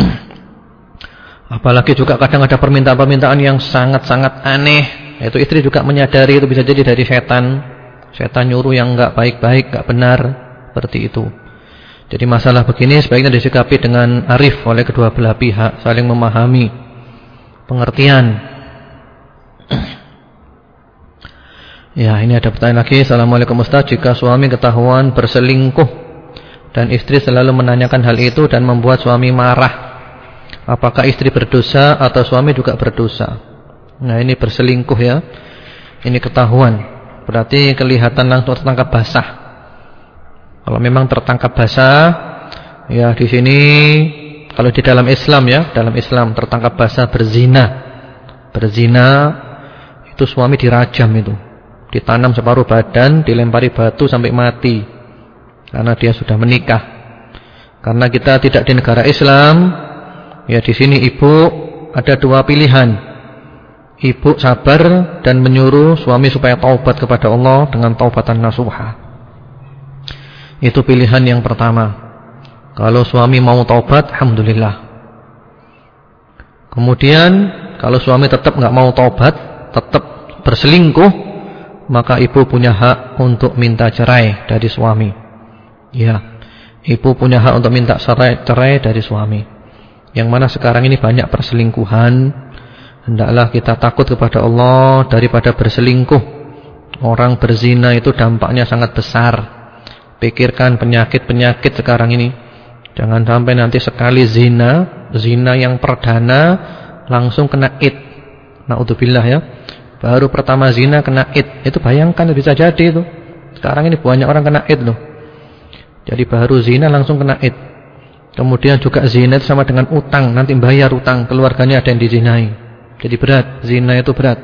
S1: Apalagi juga kadang ada permintaan-permintaan yang sangat-sangat aneh. Itu istri juga menyadari itu bisa jadi dari setan. Setan nyuruh yang enggak baik-baik, enggak benar, seperti itu. Jadi masalah begini sebaiknya disikapi dengan arif oleh kedua belah pihak, saling memahami, pengertian. Ya, ini ada pertanyaan lagi. Assalamualaikum Ustaz, jika suami ketahuan berselingkuh dan istri selalu menanyakan hal itu dan membuat suami marah, apakah istri berdosa atau suami juga berdosa? Nah, ini berselingkuh ya. Ini ketahuan. Berarti kelihatan langsung tertangkap basah. Kalau memang tertangkap basah, ya di sini kalau di dalam Islam ya, dalam Islam tertangkap basah berzina. Berzina itu suami dirajam itu. Ditanam separuh badan, dilempari batu sampai mati. Karena dia sudah menikah. Karena kita tidak di negara Islam, ya di sini ibu ada dua pilihan. Ibu sabar dan menyuruh suami supaya taubat kepada Allah dengan taubatan nasuha. Itu pilihan yang pertama. Kalau suami mau taubat, alhamdulillah. Kemudian kalau suami tetap nggak mau taubat, tetap berselingkuh, maka ibu punya hak untuk minta cerai dari suami. Ya, ibu punya hak untuk minta cerai dari suami. Yang mana sekarang ini banyak perselingkuhan. Hendaklah kita takut kepada Allah daripada berselingkuh. Orang berzina itu dampaknya sangat besar. Pikirkan penyakit-penyakit sekarang ini. Jangan sampai nanti sekali zina yang perdana langsung kena id. Naudzubillah ya. Baru pertama zina kena id. Itu bayangkan bisa jadi itu. Sekarang ini banyak orang kena id loh. Jadi baru zina langsung kena id. Kemudian juga zina itu sama dengan utang, nanti bayar utang, keluarganya ada yang dizinai. Jadi berat, zina itu berat.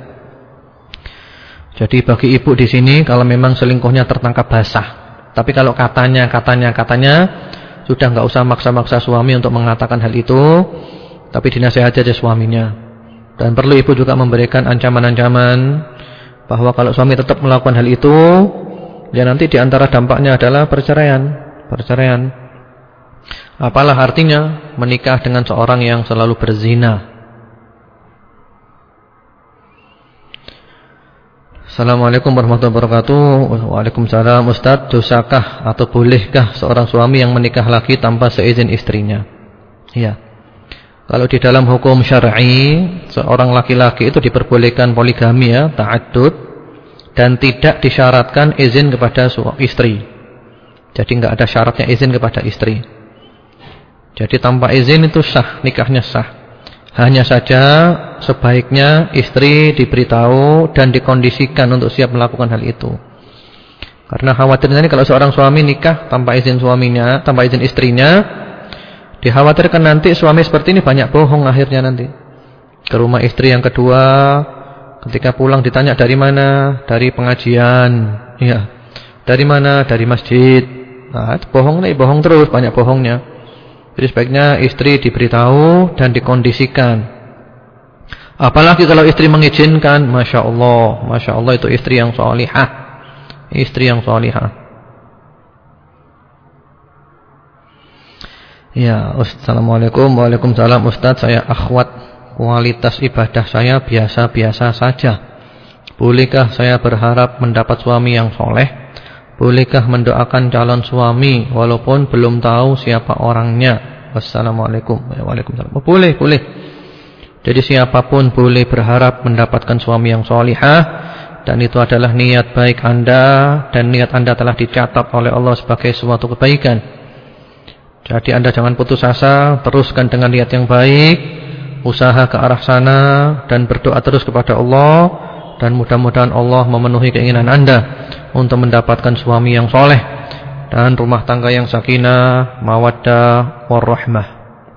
S1: Jadi bagi ibu di sini kalau memang selingkuhnya tertangkap basah. Tapi kalau katanya sudah enggak usah maksa-maksa suami untuk mengatakan hal itu, tapi dinasihati aja suaminya. Dan perlu ibu juga memberikan ancaman-ancaman bahwa kalau suami tetap melakukan hal itu, ya nanti diantara dampaknya adalah perceraian. Apalah artinya menikah dengan seorang yang selalu berzina. Assalamualaikum warahmatullahi wabarakatuh. Waalaikumsalam. Ustaz, dosakah atau bolehkah seorang suami yang menikah lagi tanpa seizin istrinya? Iya. Kalau di dalam hukum syar'i, seorang laki-laki itu diperbolehkan poligami ya, ta'addud, dan tidak disyaratkan izin kepada istri. Jadi enggak ada syaratnya izin kepada istri. Jadi tanpa izin itu sah, nikahnya sah. Hanya saja sebaiknya istri diberitahu dan dikondisikan untuk siap melakukan hal itu. Karena khawatir nanti kalau seorang suami nikah tanpa izin suaminya, tanpa izin istrinya, dikhawatirkan nanti suami seperti ini banyak bohong akhirnya nanti. Ke rumah istri yang kedua, ketika pulang ditanya dari mana? Dari pengajian. Ya. Dari mana? Dari masjid. Nah, bohong terus, banyak bohongnya. Jadi sebaiknya istri diberitahu dan dikondisikan. Apalagi kalau istri mengizinkan, Masya Allah itu istri yang salihah. Istri yang salihah. Ya, Assalamualaikum. Waalaikumsalam Ustaz, saya akhwat. Kualitas ibadah saya biasa-biasa saja. Bolehkah saya berharap mendapat suami yang soleh? Bolehkah mendoakan calon suami walaupun belum tahu siapa orangnya? Wassalamualaikum. Waalaikumsalam. Boleh. Jadi siapapun boleh berharap mendapatkan suami yang solihah dan itu adalah niat baik Anda, dan niat Anda telah dicatat oleh Allah sebagai suatu kebaikan. Jadi Anda jangan putus asa, teruskan dengan niat yang baik, usaha ke arah sana, dan berdoa terus kepada Allah, dan mudah-mudahan Allah memenuhi keinginan Anda untuk mendapatkan suami yang soleh dan rumah tangga yang sakinah, mawaddah, warahmah.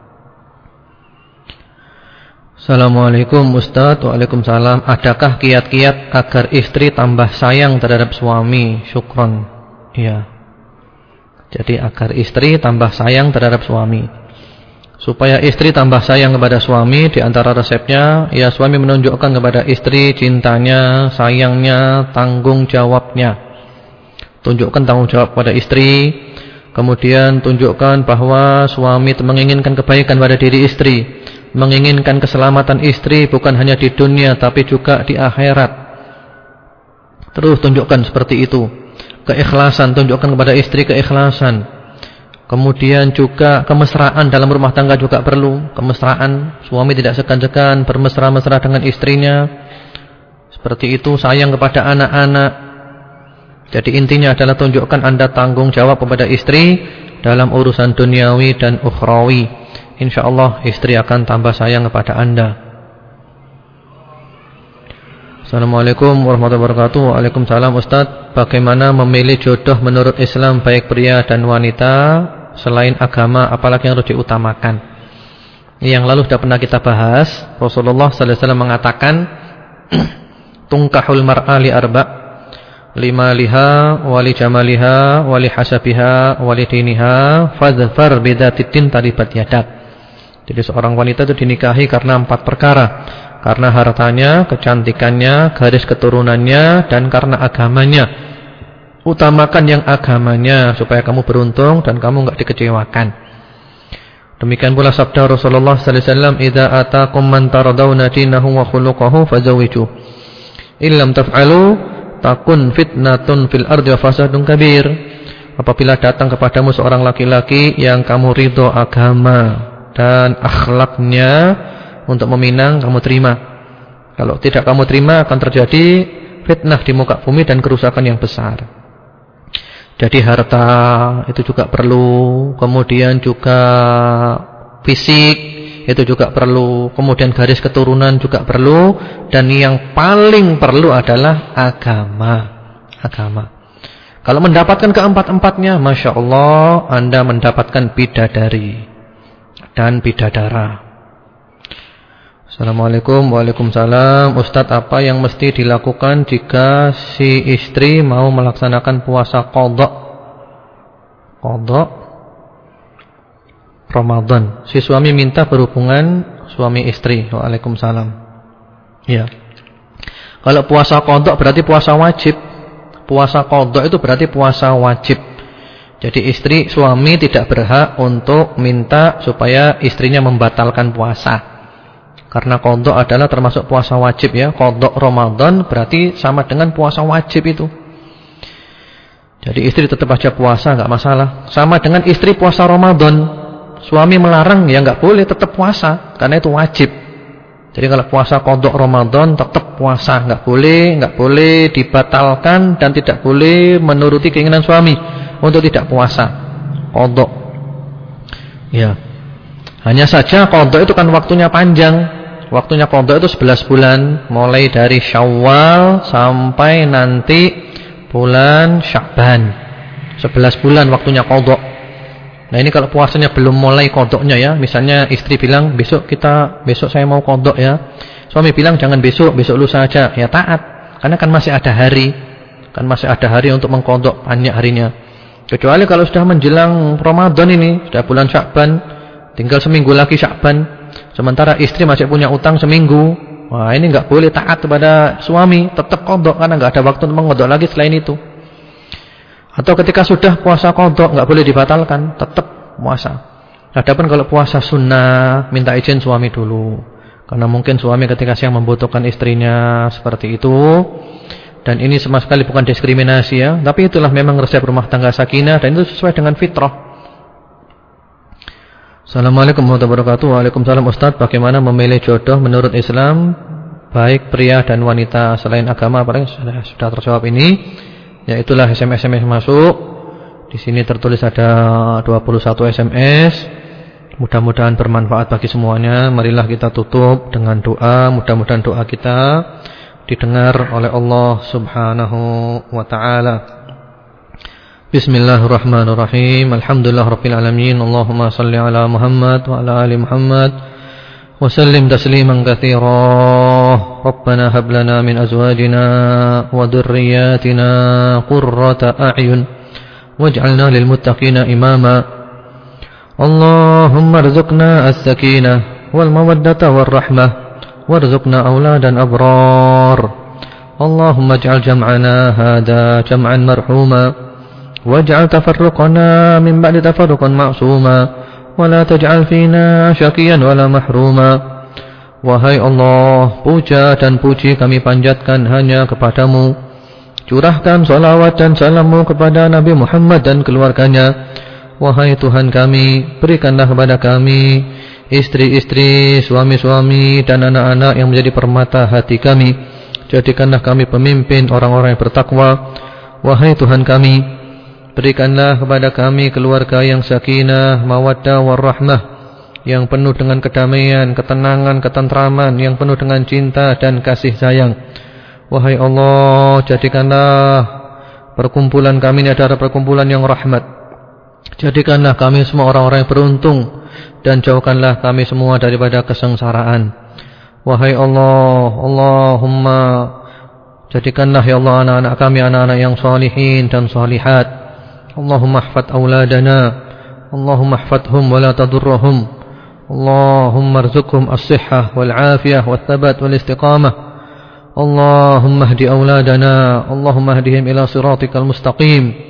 S1: Assalamualaikum Ustaz. Waalaikumsalam. Adakah kiat-kiat agar istri tambah sayang terhadap suami? Syukron. Ya. Jadi agar istri tambah sayang terhadap suami. Supaya istri tambah sayang kepada suami, di antara resepnya, ya suami menunjukkan kepada istri cintanya, sayangnya, tanggung jawabnya. Tunjukkan tanggung jawab pada istri. Kemudian tunjukkan bahwa suami itu menginginkan kebaikan pada diri istri, menginginkan keselamatan istri bukan hanya di dunia tapi juga di akhirat. Terus tunjukkan seperti itu. Keikhlasan, tunjukkan kepada istri keikhlasan. Kemudian juga kemesraan dalam rumah tangga juga perlu. Kemesraan, suami tidak segan-segan bermesra-mesra dengan istrinya. Seperti itu, sayang kepada anak-anak. Jadi intinya adalah tunjukkan Anda tanggung jawab kepada istri dalam urusan duniawi dan ukhrawi. InsyaAllah istri akan tambah sayang kepada Anda. Assalamualaikum warahmatullahi wabarakatuh. Waalaikumsalam Ustaz. Bagaimana memilih jodoh menurut Islam baik pria dan wanita, selain agama apalagi yang harus diutamakan? Yang lalu sudah pernah kita bahas. Rasulullah sallallahu alaihi wasallam mengatakan tungkahul mar'a li arba', lima liha, wali jamaliha, wali hasabiha, wali diniha, fadhfar bidzatiddin taribat yadak. Jadi seorang wanita itu dinikahi karena 4 perkara. Karena hartanya, kecantikannya, garis keturunannya, dan karena agamanya. Utamakan yang agamanya supaya kamu beruntung dan kamu enggak dikecewakan. Demikian pula sabda Rasulullah sallallahu alaihi wasallam, "Idza ataakum man taradawna dinahu wa khuluquhu fazawwiju. Illam taf'alu takun fitnatun fil ardi wa fasadun kabir." Apabila datang kepadamu seorang laki-laki yang kamu ridho agama dan akhlaknya untuk meminang, kamu terima. Kalau tidak kamu terima, akan terjadi fitnah di muka bumi dan kerusakan yang besar. Jadi harta itu juga perlu, kemudian juga fisik itu juga perlu, kemudian garis keturunan juga perlu, dan yang paling perlu adalah agama. Kalau mendapatkan keempat-empatnya, Masya Allah, Anda mendapatkan bidadari dan bidadara. Assalamualaikum. Waalaikumsalam. Ustadz, apa yang mesti dilakukan jika si istri mau melaksanakan puasa qadha Ramadan? Si suami minta berhubungan suami istri. Waalaikumsalam. Ya. Kalau puasa qadha berarti puasa wajib. Puasa qadha itu berarti puasa wajib. Jadi suami tidak berhak untuk minta supaya istrinya membatalkan puasa. Karena qadha adalah termasuk puasa wajib ya. Qadha Ramadan berarti sama dengan puasa wajib itu. Jadi istri tetap aja puasa, enggak masalah. Sama dengan istri puasa Ramadan. Suami melarang ya enggak boleh, tetap puasa karena itu wajib. Jadi kalau puasa qadha Ramadan tetap puasa, enggak boleh dibatalkan dan tidak boleh menuruti keinginan suami untuk tidak puasa qadha. Ya. Hanya saja qadha itu kan waktunya panjang. Waktunya qadha itu 11 bulan, mulai dari Syawal sampai nanti bulan Sya'ban. 11 bulan waktunya qadha. Nah, ini kalau puasanya belum mulai qadhanya ya, misalnya istri bilang, besok saya mau qadha ya. Suami bilang jangan besok lusa aja. Ya taat, karena kan masih ada hari. Kan masih ada hari untuk mengqadha banyak harinya. Kecuali kalau sudah menjelang Ramadan ini, sudah bulan Sya'ban, tinggal seminggu lagi Sya'ban. Sementara istri masih punya utang seminggu. Wah, ini enggak boleh taat kepada suami, tetap qadha karena enggak ada waktu untuk mengqadha lagi selain itu. Atau ketika sudah puasa qadha enggak boleh dibatalkan, tetap puasa. Adapun kalau puasa sunnah, minta izin suami dulu. Karena mungkin suami ketika siang membutuhkan istrinya seperti itu. Dan ini sama sekali bukan diskriminasi ya, tapi itulah memang resep rumah tangga sakinah dan itu sesuai dengan fitrah. Assalamualaikum warahmatullahi wabarakatuh. Waalaikumsalam Ustaz. Bagaimana memilih jodoh menurut Islam baik pria dan wanita selain agama, paling sudah terjawab ini. Yaitulah SMS masuk. Di sini tertulis ada 21 SMS. Mudah-mudahan bermanfaat bagi semuanya. Marilah kita tutup dengan doa. Mudah-mudahan doa kita didengar oleh Allah Subhanahu wa taala. Bismillahirrahmanirrahim. Alhamdulillahirabbil alamin. Allahumma shalli ala Muhammad wa ala ali Muhammad wa sallim tasliman katsiran. Rabbana hab lana min azwajina wa dhurriyyatina qurrata a'yun waj'alna lil muttaqina imama. Allahumma arzuqna as-sakinah wal mawaddata war rahmah warzuqna auladan abrar. Allahumma ij'al jam'ana hadha jam'an marhuma waj'al tafarruqana min ba'di tafarruqan ma'suma wa la taj'al fina syaqiyan wala mahruma. Wahai Allah, puja dan puji kami panjatkan hanya kepadamu. Curahkan salawat dan salammu kepada Nabi Muhammad dan keluarganya. Wahai Tuhan kami, berikanlah kepada kami istri-istri, suami-suami dan anak-anak yang menjadi permata hati kami. Jadikanlah kami pemimpin orang-orang yang bertakwa. Wahai Tuhan kami, berikanlah kepada kami keluarga yang sakinah, mawaddah warahmah, yang penuh dengan kedamaian, ketenangan, ketentraman, yang penuh dengan cinta dan kasih sayang. Wahai Allah, jadikanlah perkumpulan kami ini adalah perkumpulan yang rahmat. Jadikanlah kami semua orang-orang yang beruntung, dan jauhkanlah kami semua daripada kesengsaraan. Wahai Allah, Allahumma jadikanlah ya Allah anak-anak kami anak-anak yang salihin dan salihat. Allahumma ihfadz auladana, Allahumma ihfadhum wa la tadurruhum. Allahumma arzuqhum as-sihhah wal 'afiyah wat thabat wal istiqamah. Allahumma ihdi auladana, Allahumma ihdihim ila siratikal mustaqim.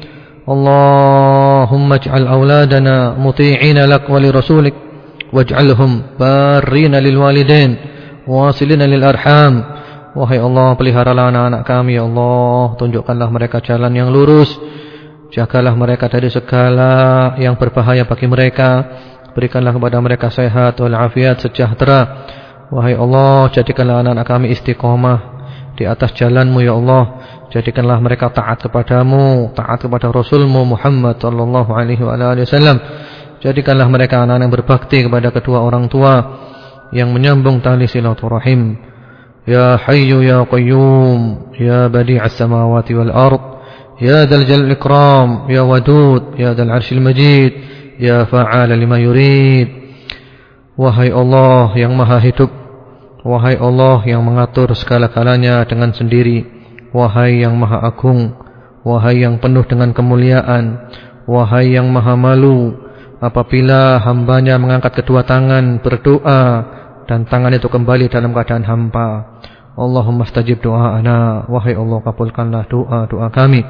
S1: Allahumma ij'al auladana muti'ina lak wa li rasulik waj'alhum barrina lil walidain wasilina lil arham. Wahai Allah, peliharalah anak-anak kami ya Allah, tunjukkanlah mereka jalan yang lurus, jagalah mereka dari segala yang berbahaya bagi mereka, berikanlah kepada mereka sehat wal afiat, sejahtera. Wahai Allah, jadikanlah anak-anak kami istiqomah di atas jalan-Mu ya Allah. Jadikanlah mereka taat kepadamu, taat kepada Rasulmu Muhammad sallallahu alaihi wasallam. Jadikanlah mereka anak-anak yang berbakti kepada kedua orang tua, yang menyambung tali silaturahim. Ya Hayyu ya Qayyum, ya Badi'as samawati wal ard, ya Dzal Jalali Ikram, ya Wadud, ya Dzal Arsyil Majid, ya Fa'ala lima yurid. Wahai Allah yang Maha Hidup, wahai Allah yang mengatur segala-galanya dengan sendiri, wahai yang Maha Agung, wahai yang penuh dengan kemuliaan, wahai yang Maha Malu, apabila hambanya mengangkat kedua tangan berdoa dan tangan itu kembali dalam keadaan hampa. Allahumma stajib doa'ana, wahai Allah kabulkanlah doa-doa kami.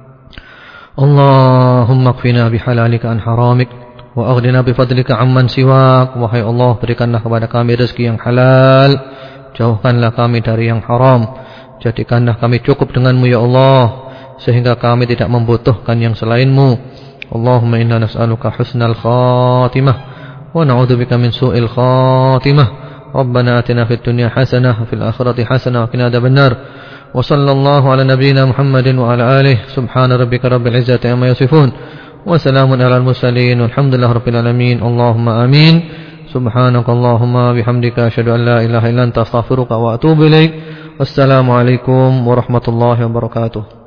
S1: Allahumma kfina bihalalika an haramik wa aghdina bifadlika amman siwak. Wahai Allah, berikanlah kepada kami rezeki yang halal, jauhkanlah kami dari yang haram. Jadikanlah kami cukup denganmu ya Allah, sehingga kami tidak membutuhkan yang selainmu. Allahumma inna nas'aluka husnal khatimah wa na'udzubika min su'il khatimah. Rabbana atina fid dunya hasanah wa fil akhirati hasanah wa qina adzabannar. Wa sallallahu ala nabiyyina Muhammadin wa ala alihi. Subhana rabbika rabbil izzati amma yasifun wa salamun alal mursalin walhamdulillahirabbil alamin. Allahumma amin. Subhanakallahumma bihamdika asyhadu an la ilaha illa anta astaghfiruka wa atubu ilaik. Wassalamualaikum warahmatullahi wabarakatuh.